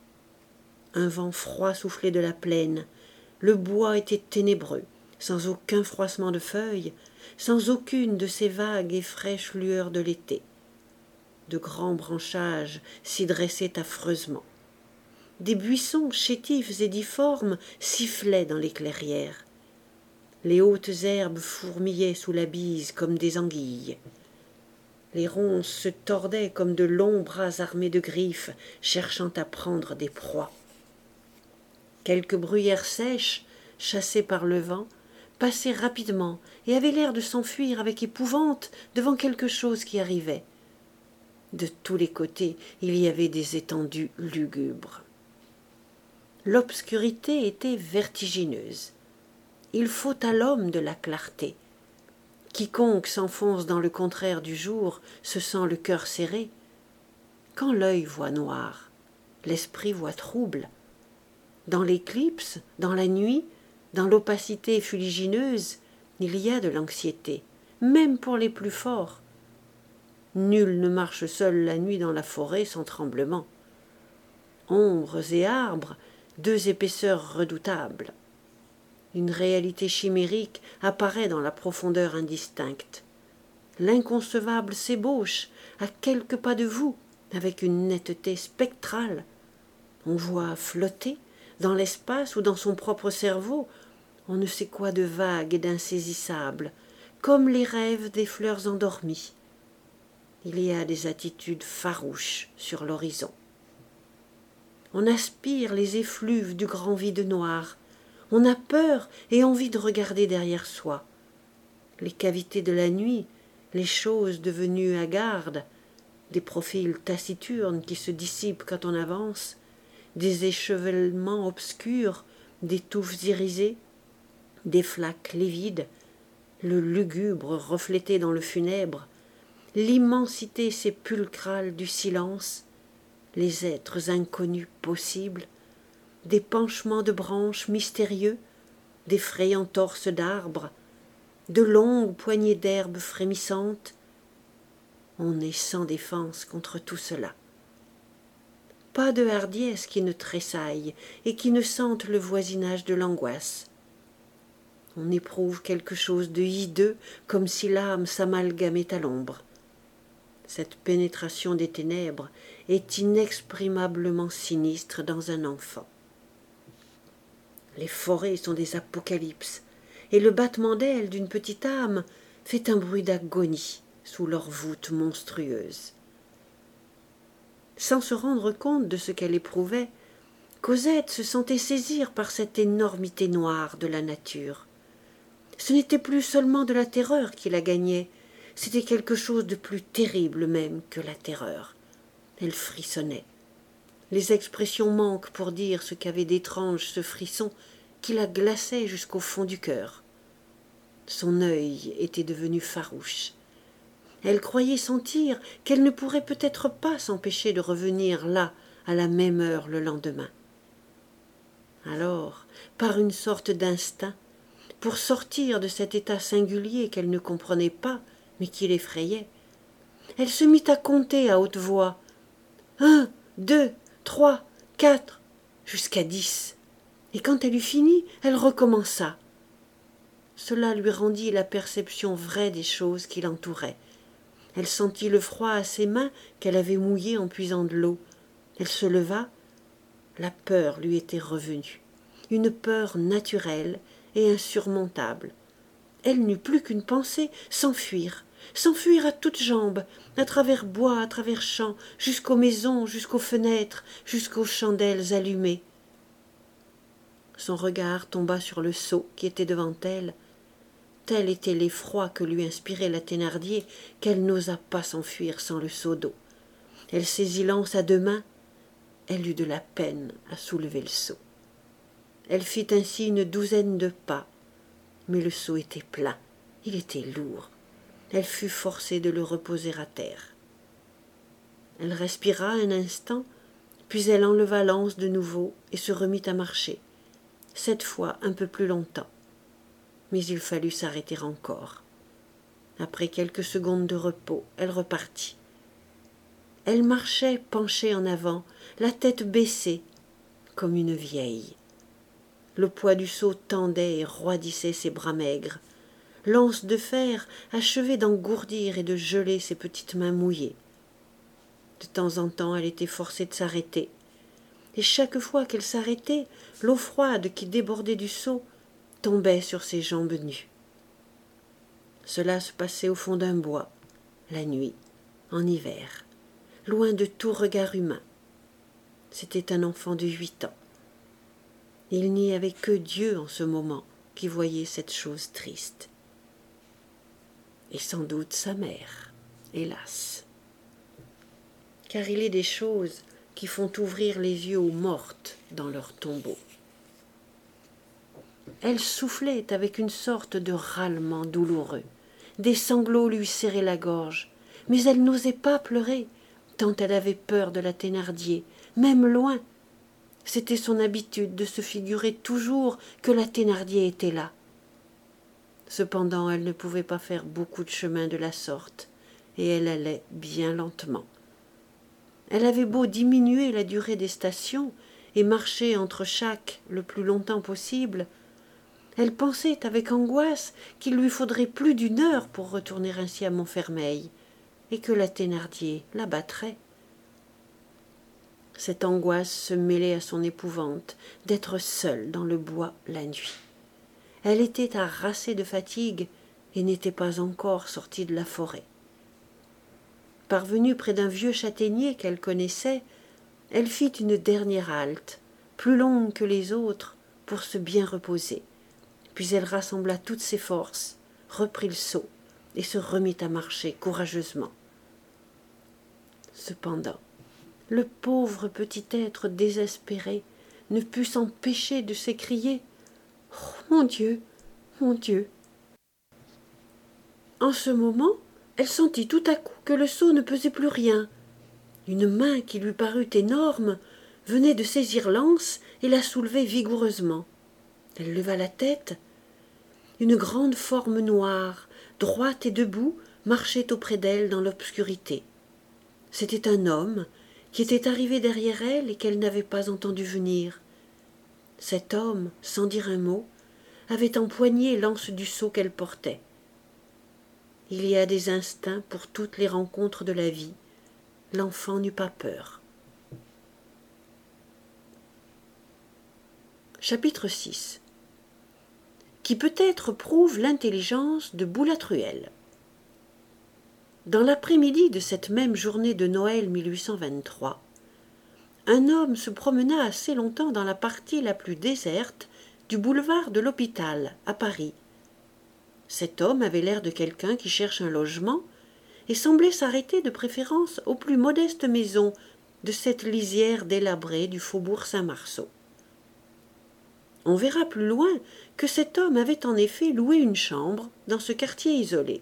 Un vent froid soufflait de la plaine. Le bois était ténébreux, sans aucun froissement de feuilles, sans aucune de ces vagues et fraîches lueurs de l'été. De grands branchages s'y dressaient affreusement. Des buissons chétifs et difformes sifflaient dans les clairières. Les hautes herbes fourmillaient sous la bise comme des anguilles. Les ronces se tordaient comme de longs bras armés de griffes, cherchant à prendre des proies. Quelques bruyères sèches, chassées par le vent, passaient rapidement et avaient l'air de s'enfuir avec épouvante devant quelque chose qui arrivait. De tous les côtés, il y avait des étendues lugubres. L'obscurité était vertigineuse. Il faut à l'homme de la clarté. Quiconque s'enfonce dans le contraire du jour se sent le cœur serré. Quand l'œil voit noir, l'esprit voit trouble. Dans l'éclipse, dans la nuit, dans l'opacité fuligineuse, il y a de l'anxiété, même pour les plus forts. Nul ne marche seul la nuit dans la forêt sans tremblement. Ombres et arbres, deux épaisseurs redoutables. Une réalité chimérique apparaît dans la profondeur indistincte. L'inconcevable s'ébauche à quelques pas de vous, avec une netteté spectrale. On voit flotter, dans l'espace ou dans son propre cerveau, on ne sait quoi de vague et d'insaisissable, comme les rêves des fleurs endormies. Il y a des attitudes farouches sur l'horizon. On aspire les effluves du grand vide noir. On a peur et envie de regarder derrière soi. Les cavités de la nuit, les choses devenues hagardes, des profils taciturnes qui se dissipent quand on avance, des échevellements obscurs, des touffes irisées, des flaques livides, le lugubre reflété dans le funèbre, l'immensité sépulcrale du silence, les êtres inconnus possibles, des penchements de branches mystérieux, d'effrayants torses d'arbres, de longues poignées d'herbes frémissantes. On est sans défense contre tout cela. Pas de hardiesse qui ne tressaille et qui ne sente le voisinage de l'angoisse. On éprouve quelque chose de hideux, comme si l'âme s'amalgamait à l'ombre. Cette pénétration des ténèbres est inexprimablement sinistre dans un enfant. Les forêts sont des apocalypses, et le battement d'ailes d'une petite âme fait un bruit d'agonie sous leurs voûtes monstrueuses. Sans se rendre compte de ce qu'elle éprouvait, Cosette se sentait saisir par cette énormité noire de la nature. Ce n'était plus seulement de la terreur qui la gagnait, c'était quelque chose de plus terrible même que la terreur. Elle frissonnait. Les expressions manquent pour dire ce qu'avait d'étrange ce frisson qui la glaçait jusqu'au fond du cœur. Son œil était devenu farouche. Elle croyait sentir qu'elle ne pourrait peut-être pas s'empêcher de revenir là, à la même heure le lendemain. Alors, par une sorte d'instinct, pour sortir de cet état singulier qu'elle ne comprenait pas, mais qui l'effrayait, elle se mit à compter à haute voix. Un, deux, trois, quatre, jusqu'à dix. Et quand elle eut fini, elle recommença. Cela lui rendit la perception vraie des choses qui l'entouraient. Elle sentit le froid à ses mains qu'elle avait mouillées en puisant de l'eau. Elle se leva. La peur lui était revenue, une peur naturelle et insurmontable. Elle n'eut plus qu'une pensée, s'enfuir, s'enfuir à toutes jambes, à travers bois, à travers champs, jusqu'aux maisons, jusqu'aux fenêtres, jusqu'aux chandelles allumées. Son regard tomba sur le seau qui était devant elle. Tel était l'effroi que lui inspirait la Thénardier qu'elle n'osa pas s'enfuir sans le seau d'eau. Elle saisit l'anse à deux mains. Elle eut de la peine à soulever le seau. Elle fit ainsi une douzaine de pas, mais le seau était plein, il était lourd. Elle fut forcée de le reposer à terre. Elle respira un instant, puis elle enleva l'anse de nouveau et se remit à marcher, cette fois un peu plus longtemps. Mais il fallut s'arrêter encore. Après quelques secondes de repos, elle repartit. Elle marchait penchée en avant, la tête baissée, comme une vieille. Le poids du seau tendait et roidissait ses bras maigres. L'anse de fer achevait d'engourdir et de geler ses petites mains mouillées. De temps en temps, elle était forcée de s'arrêter. Et chaque fois qu'elle s'arrêtait, l'eau froide qui débordait du seau tombait sur ses jambes nues. Cela se passait au fond d'un bois, la nuit, en hiver, loin de tout regard humain. C'était un enfant de huit ans. Il n'y avait que Dieu en ce moment qui voyait cette chose triste. Et sans doute sa mère, hélas. Car il est des choses qui font ouvrir les yeux aux mortes dans leur tombeau. Elle soufflait avec une sorte de râlement douloureux. Des sanglots lui serraient la gorge, mais elle n'osait pas pleurer, tant elle avait peur de la Thénardier, même loin. C'était son habitude de se figurer toujours que la Thénardier était là. Cependant, elle ne pouvait pas faire beaucoup de chemin de la sorte, et elle allait bien lentement. Elle avait beau diminuer la durée des stations et marcher entre chaque le plus longtemps possible, elle pensait avec angoisse qu'il lui faudrait plus d'une heure pour retourner ainsi à Montfermeil, et que la Thénardier la battrait. Cette angoisse se mêlait à son épouvante d'être seule dans le bois la nuit. Elle était harassée de fatigue et n'était pas encore sortie de la forêt. Parvenue près d'un vieux châtaignier qu'elle connaissait, elle fit une dernière halte, plus longue que les autres, pour se bien reposer. Puis elle rassembla toutes ses forces, reprit le seau et se remit à marcher courageusement. Cependant, le pauvre petit être désespéré ne put s'empêcher de s'écrier « Oh, mon Dieu, mon Dieu !» En ce moment, elle sentit tout à coup que le seau ne pesait plus rien. Une main qui lui parut énorme venait de saisir l'anse et la soulever vigoureusement. Elle leva la tête. Une grande forme noire, droite et debout, marchait auprès d'elle dans l'obscurité. C'était un homme qui était arrivé derrière elle et qu'elle n'avait pas entendu venir. Cet homme, sans dire un mot, avait empoigné l'anse du seau qu'elle portait. Il y a des instincts pour toutes les rencontres de la vie. L'enfant n'eut pas peur. Chapitre six. Qui peut-être prouve l'intelligence de Boulatruelle. Dans l'après-midi de cette même journée de Noël mille huit cent vingt-trois, un homme se promena assez longtemps dans la partie la plus déserte du boulevard de l'Hôpital, à Paris. Cet homme avait l'air de quelqu'un qui cherche un logement et semblait s'arrêter de préférence aux plus modestes maisons de cette lisière délabrée du faubourg Saint-Marceau. On verra plus loin que cet homme avait en effet loué une chambre dans ce quartier isolé.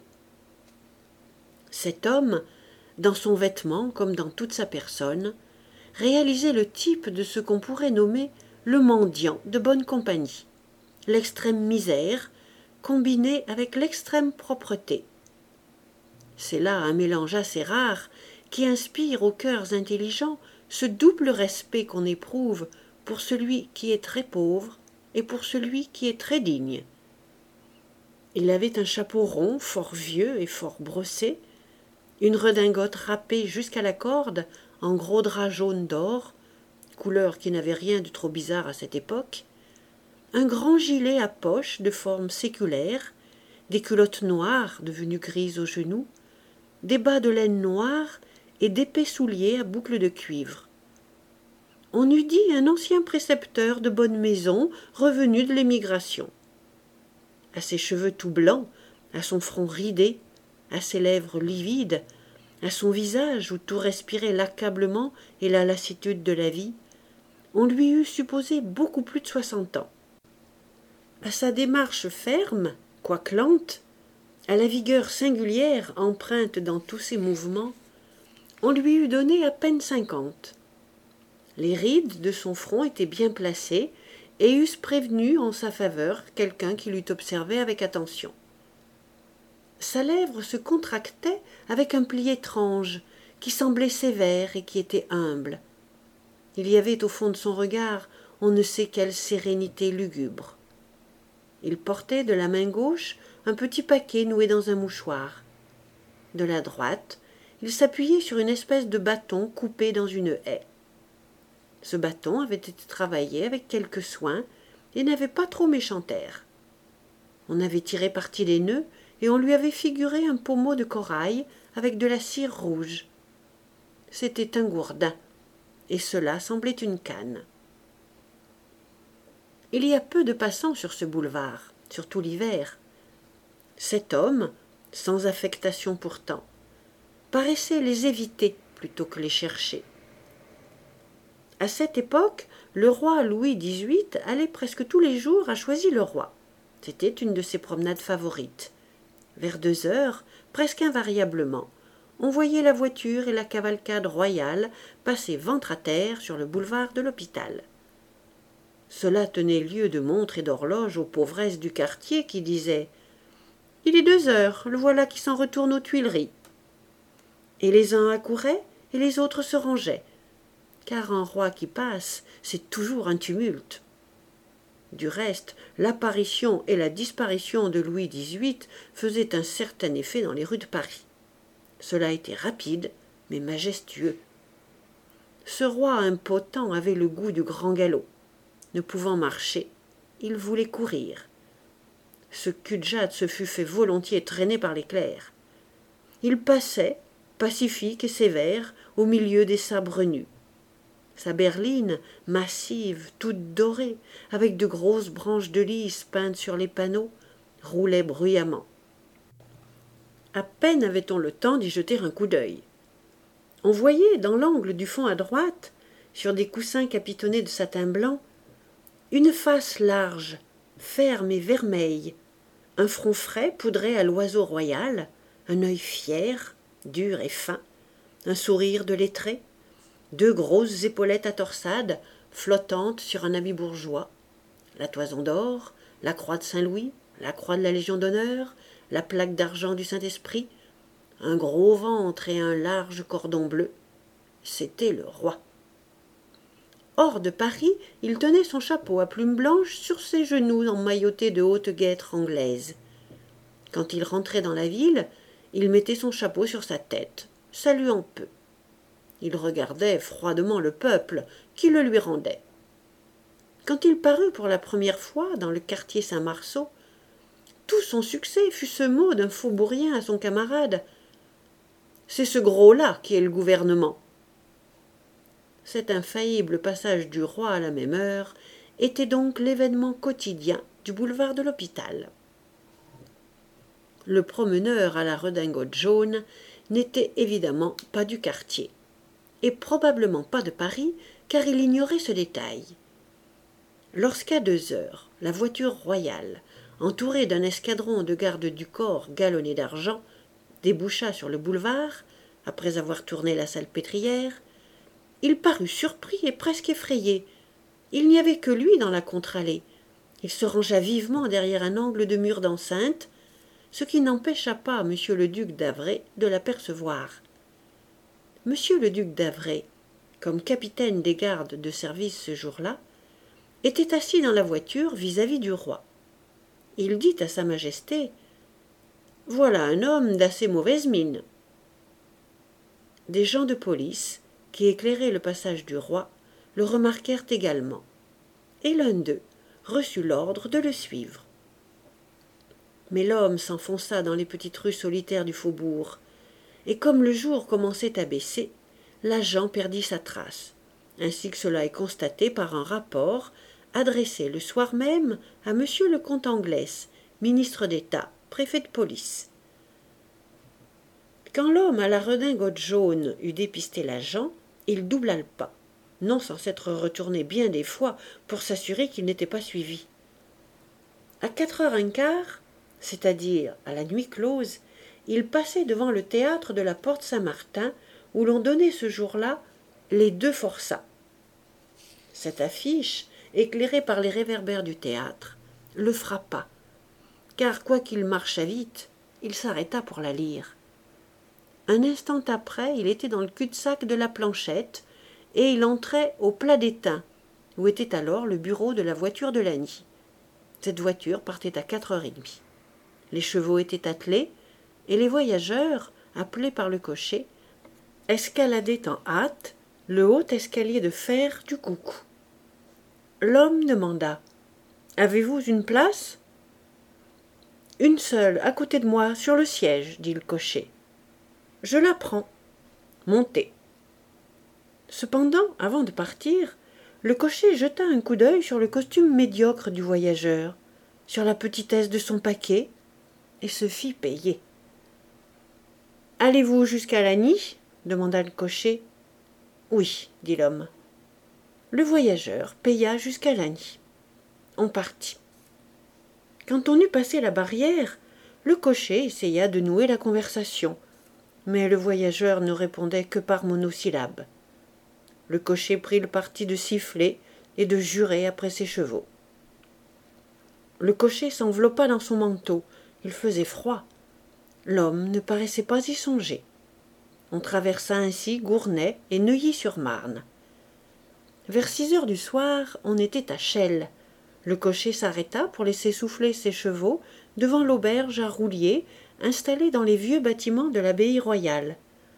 Cet homme, dans son vêtement comme dans toute sa personne, réalisait le type de ce qu'on pourrait nommer le mendiant de bonne compagnie, l'extrême misère combinée avec l'extrême propreté. C'est là un mélange assez rare qui inspire aux cœurs intelligents ce double respect qu'on éprouve pour celui qui est très pauvre et pour celui qui est très digne. Il avait un chapeau rond, fort vieux et fort brossé, une redingote râpée jusqu'à la corde en gros drap jaune d'or, couleur qui n'avait rien de trop bizarre à cette époque, un grand gilet à poches de forme séculaire, des culottes noires devenues grises aux genoux, des bas de laine noire et d'épais souliers à boucles de cuivre. On eût dit un ancien précepteur de bonne maison revenu de l'émigration. À ses cheveux tout blancs, à son front ridé, à ses lèvres livides, à son visage où tout respirait l'accablement et la lassitude de la vie, on lui eût supposé beaucoup plus de soixante ans. À sa démarche ferme, quoique lente, à la vigueur singulière empreinte dans tous ses mouvements, on lui eût donné à peine cinquante. Les rides de son front étaient bien placées et eussent prévenu en sa faveur quelqu'un qui l'eût observé avec attention. Sa lèvre se contractait avec un pli étrange, qui semblait sévère et qui était humble. Il y avait au fond de son regard on ne sait quelle sérénité lugubre. Il portait de la main gauche un petit paquet noué dans un mouchoir. De la droite, il s'appuyait sur une espèce de bâton coupé dans une haie. Ce bâton avait été travaillé avec quelque soin et n'avait pas trop méchant air. On avait tiré parti les nœuds et on lui avait figuré un pommeau de corail avec de la cire rouge. C'était un gourdin, et cela semblait une canne. Il y a peu de passants sur ce boulevard, surtout l'hiver. Cet homme, sans affectation pourtant, paraissait les éviter plutôt que les chercher. À cette époque, le roi Louis dix-huit allait presque tous les jours à Choisy-le-Roi. C'était une de ses promenades favorites. Vers deux heures, presque invariablement, on voyait la voiture et la cavalcade royale passer ventre à terre sur le boulevard de l'Hôpital. Cela tenait lieu de montre et d'horloge aux pauvresses du quartier qui disaient « Il est deux heures, le voilà qui s'en retourne aux Tuileries ». Et les uns accouraient et les autres se rangeaient, car un roi qui passe, c'est toujours un tumulte. Du reste, l'apparition et la disparition de Louis dix-huit faisaient un certain effet dans les rues de Paris. Cela était rapide, mais majestueux. Ce roi impotent avait le goût du grand galop. Ne pouvant marcher, il voulait courir. Ce cul-de-jatte se fût fait volontiers traîner par l'éclair. Il passait, pacifique et sévère, au milieu des sabres nus. Sa berline, massive, toute dorée, avec de grosses branches de lys peintes sur les panneaux, roulait bruyamment. À peine avait-on le temps d'y jeter un coup d'œil. On voyait, dans l'angle du fond à droite, sur des coussins capitonnés de satin blanc, une face large, ferme et vermeille, un front frais poudré à l'oiseau royal, un œil fier, dur et fin, un sourire de lettré, deux grosses épaulettes à torsade flottantes sur un habit bourgeois, la toison d'or, la croix de Saint-Louis, la croix de la Légion d'honneur, la plaque d'argent du Saint-Esprit, un gros ventre et un large cordon bleu. C'était le roi. Hors de Paris, il tenait son chapeau à plumes blanches sur ses genoux emmaillotés de hautes guêtres anglaises. Quand il rentrait dans la ville, il mettait son chapeau sur sa tête, saluant peu. Il regardait froidement le peuple qui le lui rendait. Quand il parut pour la première fois dans le quartier Saint-Marceau, tout son succès fut ce mot d'un faubourien à son camarade. « C'est ce gros-là qui est le gouvernement. » Cet infaillible passage du roi à la même heure était donc l'événement quotidien du boulevard de l'Hôpital. Le promeneur à la redingote jaune n'était évidemment pas du quartier, et probablement pas de Paris, car il ignorait ce détail. Lorsqu'à deux heures, la voiture royale, entourée d'un escadron de gardes du corps galonnés d'argent, déboucha sur le boulevard, après avoir tourné la salpêtrière, il parut surpris et presque effrayé. Il n'y avait que lui dans la contre-allée. Il se rangea vivement derrière un angle de mur d'enceinte, ce qui n'empêcha pas monsieur le duc d'Havre de l'apercevoir. Monsieur le duc d'Havre, comme capitaine des gardes de service ce jour-là, était assis dans la voiture vis-à-vis du roi. Il dit à sa majesté « Voilà un homme d'assez mauvaise mine. » Des gens de police, qui éclairaient le passage du roi, le remarquèrent également, et l'un d'eux reçut l'ordre de le suivre. Mais l'homme s'enfonça dans les petites rues solitaires du faubourg, et comme le jour commençait à baisser, l'agent perdit sa trace, ainsi que cela est constaté par un rapport adressé le soir même à monsieur le comte Anglès, ministre d'État, préfet de police. Quand l'homme à la redingote jaune eut dépisté l'agent, il doubla le pas, non sans s'être retourné bien des fois pour s'assurer qu'il n'était pas suivi. À quatre heures un quart, c'est-à-dire à la nuit close, il passait devant le théâtre de la Porte Saint-Martin, où l'on donnait ce jour-là les deux forçats. Cette affiche, éclairée par les réverbères du théâtre, le frappa, car quoiqu'il marchât vite, il s'arrêta pour la lire. Un instant après, il était dans le cul-de-sac de la Planchette, et il entrait au Plat d'Étain, où était alors le bureau de la voiture de Lagny. Cette voiture partait à quatre heures trente. Les chevaux étaient attelés, et les voyageurs, appelés par le cocher, escaladaient en hâte le haut escalier de fer du Coucou. L'homme demanda « Avez-vous une place ?»« Une seule, à côté de moi, sur le siège, » dit le cocher. « Je la prends. Montez. » Cependant, avant de partir, le cocher jeta un coup d'œil sur le costume médiocre du voyageur, sur la petitesse de son paquet, et se fit payer. « Allez-vous jusqu'à Lagny ?» demanda le cocher. « Oui, » dit l'homme. Le voyageur paya jusqu'à Lagny. On partit. Quand on eut passé la barrière, le cocher essaya de nouer la conversation, mais le voyageur ne répondait que par monosyllabes. Le cocher prit le parti de siffler et de jurer après ses chevaux. Le cocher s'enveloppa dans son manteau. Il faisait froid. L'homme ne paraissait pas y songer. On traversa ainsi Gournay et Neuilly-sur-Marne. Vers six heures du soir, on était à Chelles. Le cocher s'arrêta pour laisser souffler ses chevaux devant l'auberge à rouliers installée dans les vieux bâtiments de l'abbaye royale.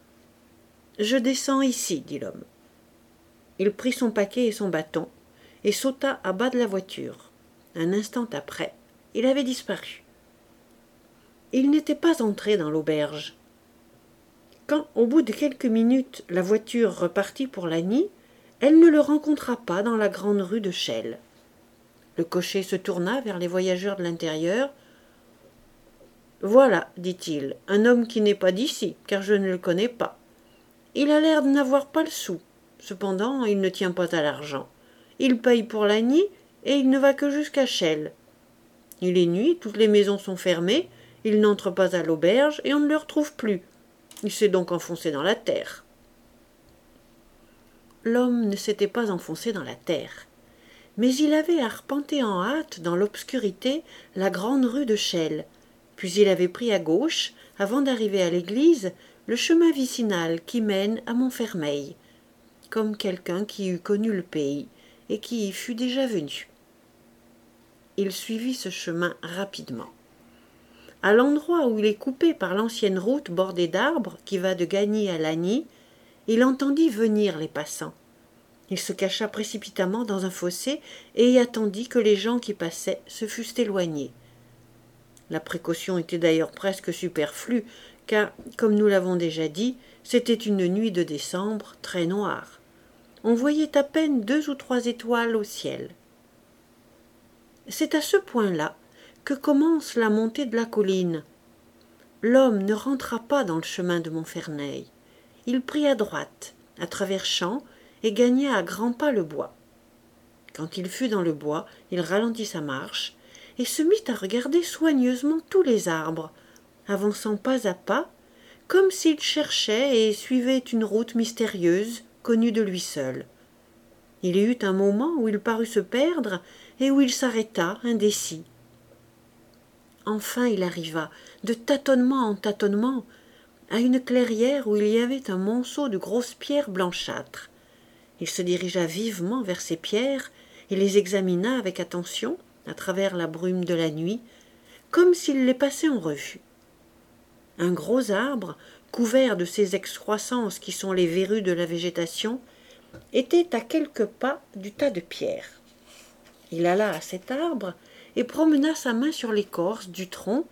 « Je descends ici, » dit l'homme. Il prit son paquet et son bâton et sauta à bas de la voiture. Un instant après, il avait disparu. Il n'était pas entré dans l'auberge. Quand, au bout de quelques minutes, la voiture repartit pour Lagny, elle ne le rencontra pas dans la grande rue de Chelles. Le cocher se tourna vers les voyageurs de l'intérieur. « Voilà, dit-il, un homme qui n'est pas d'ici, car je ne le connais pas. Il a l'air de n'avoir pas le sou. Cependant, il ne tient pas à l'argent. Il paye pour Lagny et il ne va que jusqu'à Chelles. Il est nuit, toutes les maisons sont fermées, il n'entre pas à l'auberge et on ne le retrouve plus. Il s'est donc enfoncé dans la terre. » L'homme ne s'était pas enfoncé dans la terre, mais il avait arpenté en hâte dans l'obscurité la grande rue de Chelles, puis il avait pris à gauche, avant d'arriver à l'église, le chemin vicinal qui mène à Montfermeil, comme quelqu'un qui eût connu le pays et qui y fût déjà venu. Il suivit ce chemin rapidement. À l'endroit où il est coupé par l'ancienne route bordée d'arbres qui va de Gagny à Lagny, il entendit venir les passants. Il se cacha précipitamment dans un fossé et y attendit que les gens qui passaient se fussent éloignés. La précaution était d'ailleurs presque superflue, car, comme nous l'avons déjà dit, c'était une nuit de décembre très noire. On voyait à peine deux ou trois étoiles au ciel. C'est à ce point-là que commence la montée de la colline. L'homme ne rentra pas dans le chemin de Montfermeil. Il prit à droite, à travers champs, et gagna à grands pas le bois. Quand il fut dans le bois, il ralentit sa marche et se mit à regarder soigneusement tous les arbres, avançant pas à pas, comme s'il cherchait et suivait une route mystérieuse, connue de lui seul. Il y eut un moment où il parut se perdre et où il s'arrêta, indécis. Enfin il arriva, de tâtonnement en tâtonnement, à une clairière où il y avait un monceau de grosses pierres blanchâtres. Il se dirigea vivement vers ces pierres et les examina avec attention, à travers la brume de la nuit, comme s'il les passait en revue. Un gros arbre, couvert de ces excroissances qui sont les verrues de la végétation, était à quelques pas du tas de pierres. Il alla à cet arbre et promena sa main sur l'écorce du tronc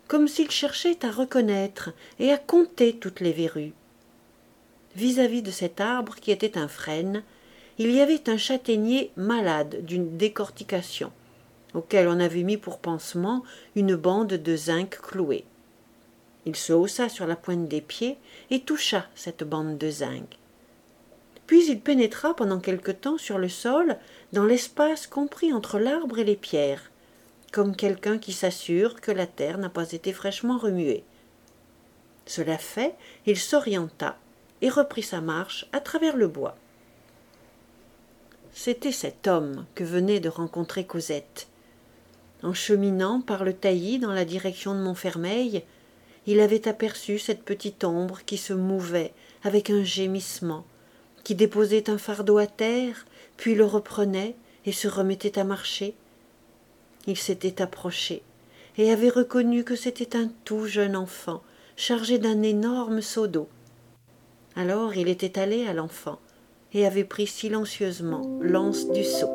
comme s'il cherchait à reconnaître et à compter toutes les verrues. Vis-à-vis de cet arbre qui était un frêne, il y avait un châtaignier malade d'une décortication, auquel on avait mis pour pansement une bande de zinc clouée. Il se haussa sur la pointe des pieds et toucha cette bande de zinc. Puis il pénétra pendant quelque temps sur le sol, dans l'espace compris entre l'arbre et les pierres, comme quelqu'un qui s'assure que la terre n'a pas été fraîchement remuée. Cela fait, il s'orienta et reprit sa marche à travers le bois. C'était cet homme que venait de rencontrer Cosette. En cheminant par le taillis dans la direction de Montfermeil, il avait aperçu cette petite ombre qui se mouvait avec un gémissement, qui déposait un fardeau à terre, puis le reprenait et se remettait à marcher. Il s'était approché et avait reconnu que c'était un tout jeune enfant, chargé d'un énorme seau d'eau. Alors il était allé à l'enfant et avait pris silencieusement l'anse du seau.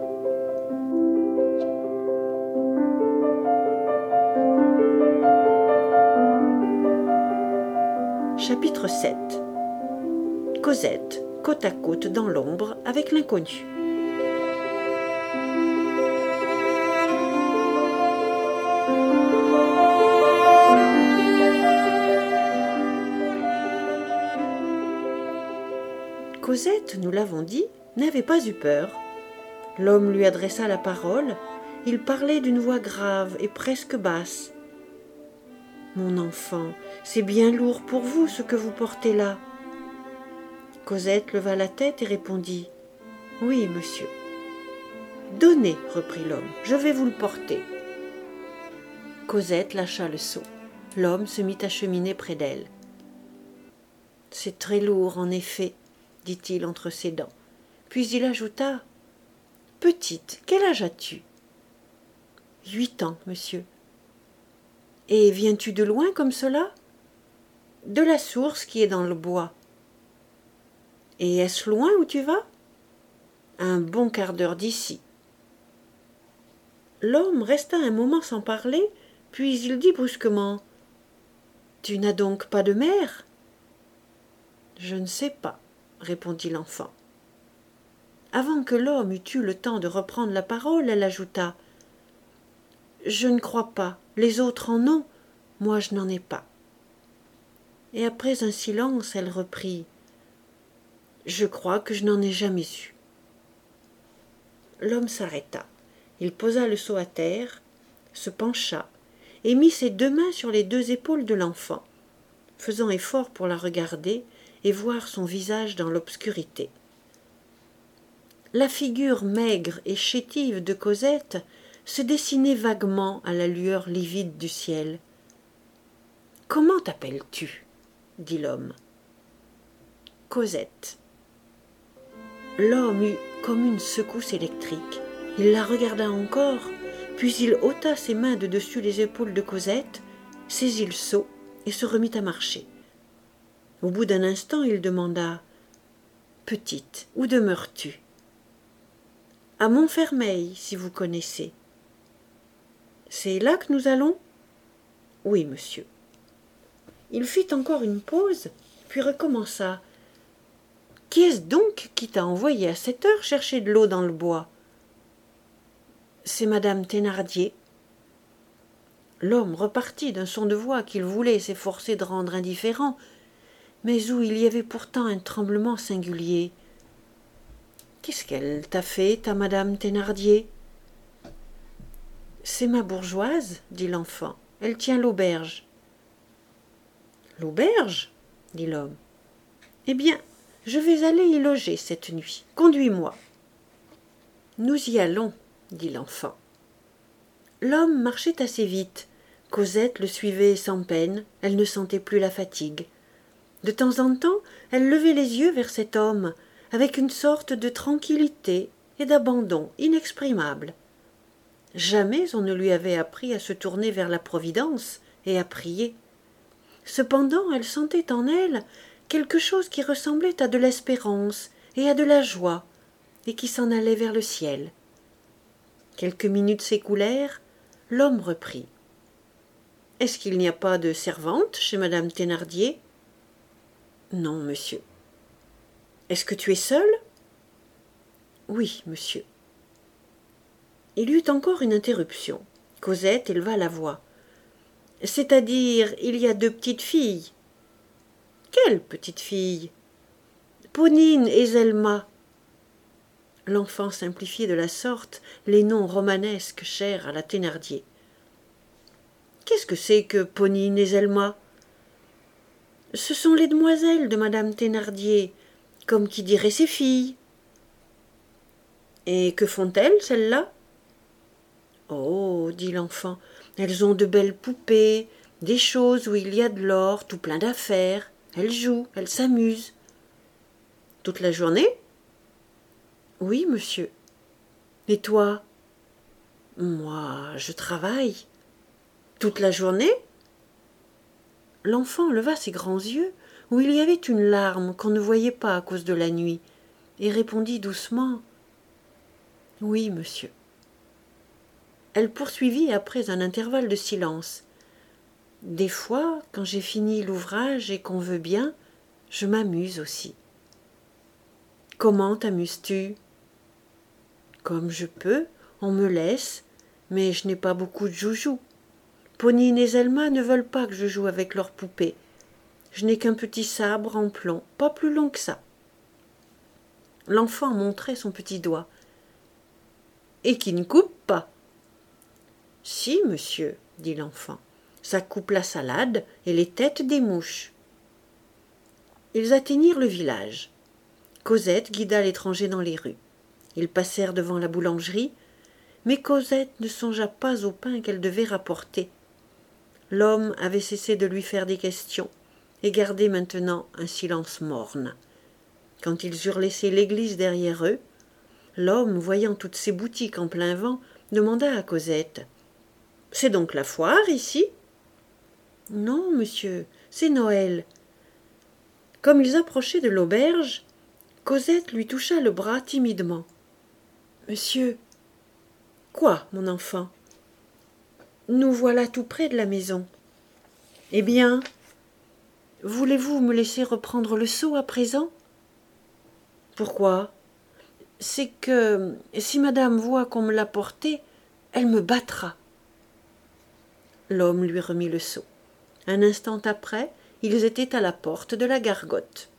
Chapitre sept. Cosette, côte à côte dans l'ombre avec l'inconnu. Cosette, nous l'avons dit, n'avait pas eu peur. L'homme lui adressa la parole. Il parlait d'une voix grave et presque basse. « Mon enfant, c'est bien lourd pour vous ce que vous portez là. » Cosette leva la tête et répondit « Oui, monsieur. »« Donnez, reprit l'homme, je vais vous le porter. » Cosette lâcha le seau. L'homme se mit à cheminer près d'elle. « C'est très lourd, en effet, » dit-il entre ses dents. Puis il ajouta « Petite, quel âge as-tu » ? « Huit ans, monsieur. »« Et viens-tu de loin comme cela ?»« De la source qui est dans le bois. »« Et est-ce loin où tu vas ?»« Un bon quart d'heure d'ici. » L'homme resta un moment sans parler, puis il dit brusquement « Tu n'as donc pas de mère ?»« Je ne sais pas, » répondit l'enfant. Avant que l'homme eût eu le temps de reprendre la parole, elle ajouta « Je ne crois pas, les autres en ont, moi je n'en ai pas. » Et après un silence, elle reprit « Je crois que je n'en ai jamais eu. » L'homme s'arrêta. Il posa le seau à terre, se pencha et mit ses deux mains sur les deux épaules de l'enfant, faisant effort pour la regarder et voir son visage dans l'obscurité. La figure maigre et chétive de Cosette se dessinait vaguement à la lueur livide du ciel. « Comment t'appelles-tu » dit l'homme. « Cosette. » L'homme eut comme une secousse électrique. Il la regarda encore, puis il ôta ses mains de dessus les épaules de Cosette, saisit le seau et se remit à marcher. Au bout d'un instant, il demanda « Petite, où demeures-tu » ? « À Montfermeil, si vous connaissez. »« C'est là que nous allons ?»« Oui, monsieur. » Il fit encore une pause, puis recommença. « Qui est-ce donc qui t'a envoyé à cette heure chercher de l'eau dans le bois ?»« C'est madame Thénardier. » L'homme repartit d'un son de voix qu'il voulait s'efforcer de rendre indifférent, mais où il y avait pourtant un tremblement singulier. « Qu'est-ce qu'elle t'a fait, ta madame Thénardier ?»« C'est ma bourgeoise, » dit l'enfant. « Elle tient l'auberge. »« L'auberge ?» dit l'homme. « Eh bien, je vais aller y loger cette nuit. Conduis-moi. »« Nous y allons, » dit l'enfant. L'homme marchait assez vite. Cosette le suivait sans peine, elle ne sentait plus la fatigue. De temps en temps, elle levait les yeux vers cet homme, avec une sorte de tranquillité et d'abandon inexprimable. Jamais on ne lui avait appris à se tourner vers la Providence et à prier. Cependant, elle sentait en elle quelque chose qui ressemblait à de l'espérance et à de la joie, et qui s'en allait vers le ciel. Quelques minutes s'écoulèrent, l'homme reprit. « Est-ce qu'il n'y a pas de servante chez madame Thénardier? Non, monsieur. Est-ce que tu es seul? Oui, monsieur. Il y eut encore une interruption. Cosette éleva la voix. C'est-à-dire, il y a deux petites filles. Quelles petites filles? Ponine et Zelma. L'enfant simplifiait de la sorte les noms romanesques chers à la Thénardier. Qu'est-ce que c'est que Ponine et Zelma? Ce sont les demoiselles de madame Thénardier, comme qui dirait ses filles. Et que font-elles, celles-là? Oh, dit l'enfant, elles ont de belles poupées, des choses où il y a de l'or, tout plein d'affaires. Elles jouent, elles s'amusent. Toute la journée? Oui, monsieur. Et toi? Moi, je travaille. Toute la journée? L'enfant leva ses grands yeux, où il y avait une larme qu'on ne voyait pas à cause de la nuit, et répondit doucement. Oui, monsieur. Elle poursuivit après un intervalle de silence. Des fois, quand j'ai fini l'ouvrage et qu'on veut bien, je m'amuse aussi. Comment t'amuses-tu? Comme je peux, on me laisse, mais je n'ai pas beaucoup de joujoux. Ponine et Zelma ne veulent pas que je joue avec leurs poupées. Je n'ai qu'un petit sabre en plomb, pas plus long que ça. L'enfant montrait son petit doigt. Et qui ne coupe pas? Si, monsieur, dit l'enfant. Ça coupe la salade et les têtes des mouches. Ils atteignirent le village. Cosette guida l'étranger dans les rues. Ils passèrent devant la boulangerie, mais Cosette ne songea pas au pain qu'elle devait rapporter. L'homme avait cessé de lui faire des questions et gardait maintenant un silence morne. Quand ils eurent laissé l'église derrière eux, l'homme, voyant toutes ces boutiques en plein vent, demanda à Cosette. « C'est donc la foire, ici ?» ?»« Non, monsieur, c'est Noël. » Comme ils approchaient de l'auberge, Cosette lui toucha le bras timidement. « Monsieur. »« Quoi, mon enfant ? » ?»« Nous voilà tout près de la maison. »« Eh bien, voulez-vous me laisser reprendre le seau à présent ? » ?»« Pourquoi ? » ?»« C'est que, si madame voit qu'on me l'a porté, elle me battra. » L'homme lui remit le seau. Un instant après, ils étaient à la porte de la gargote.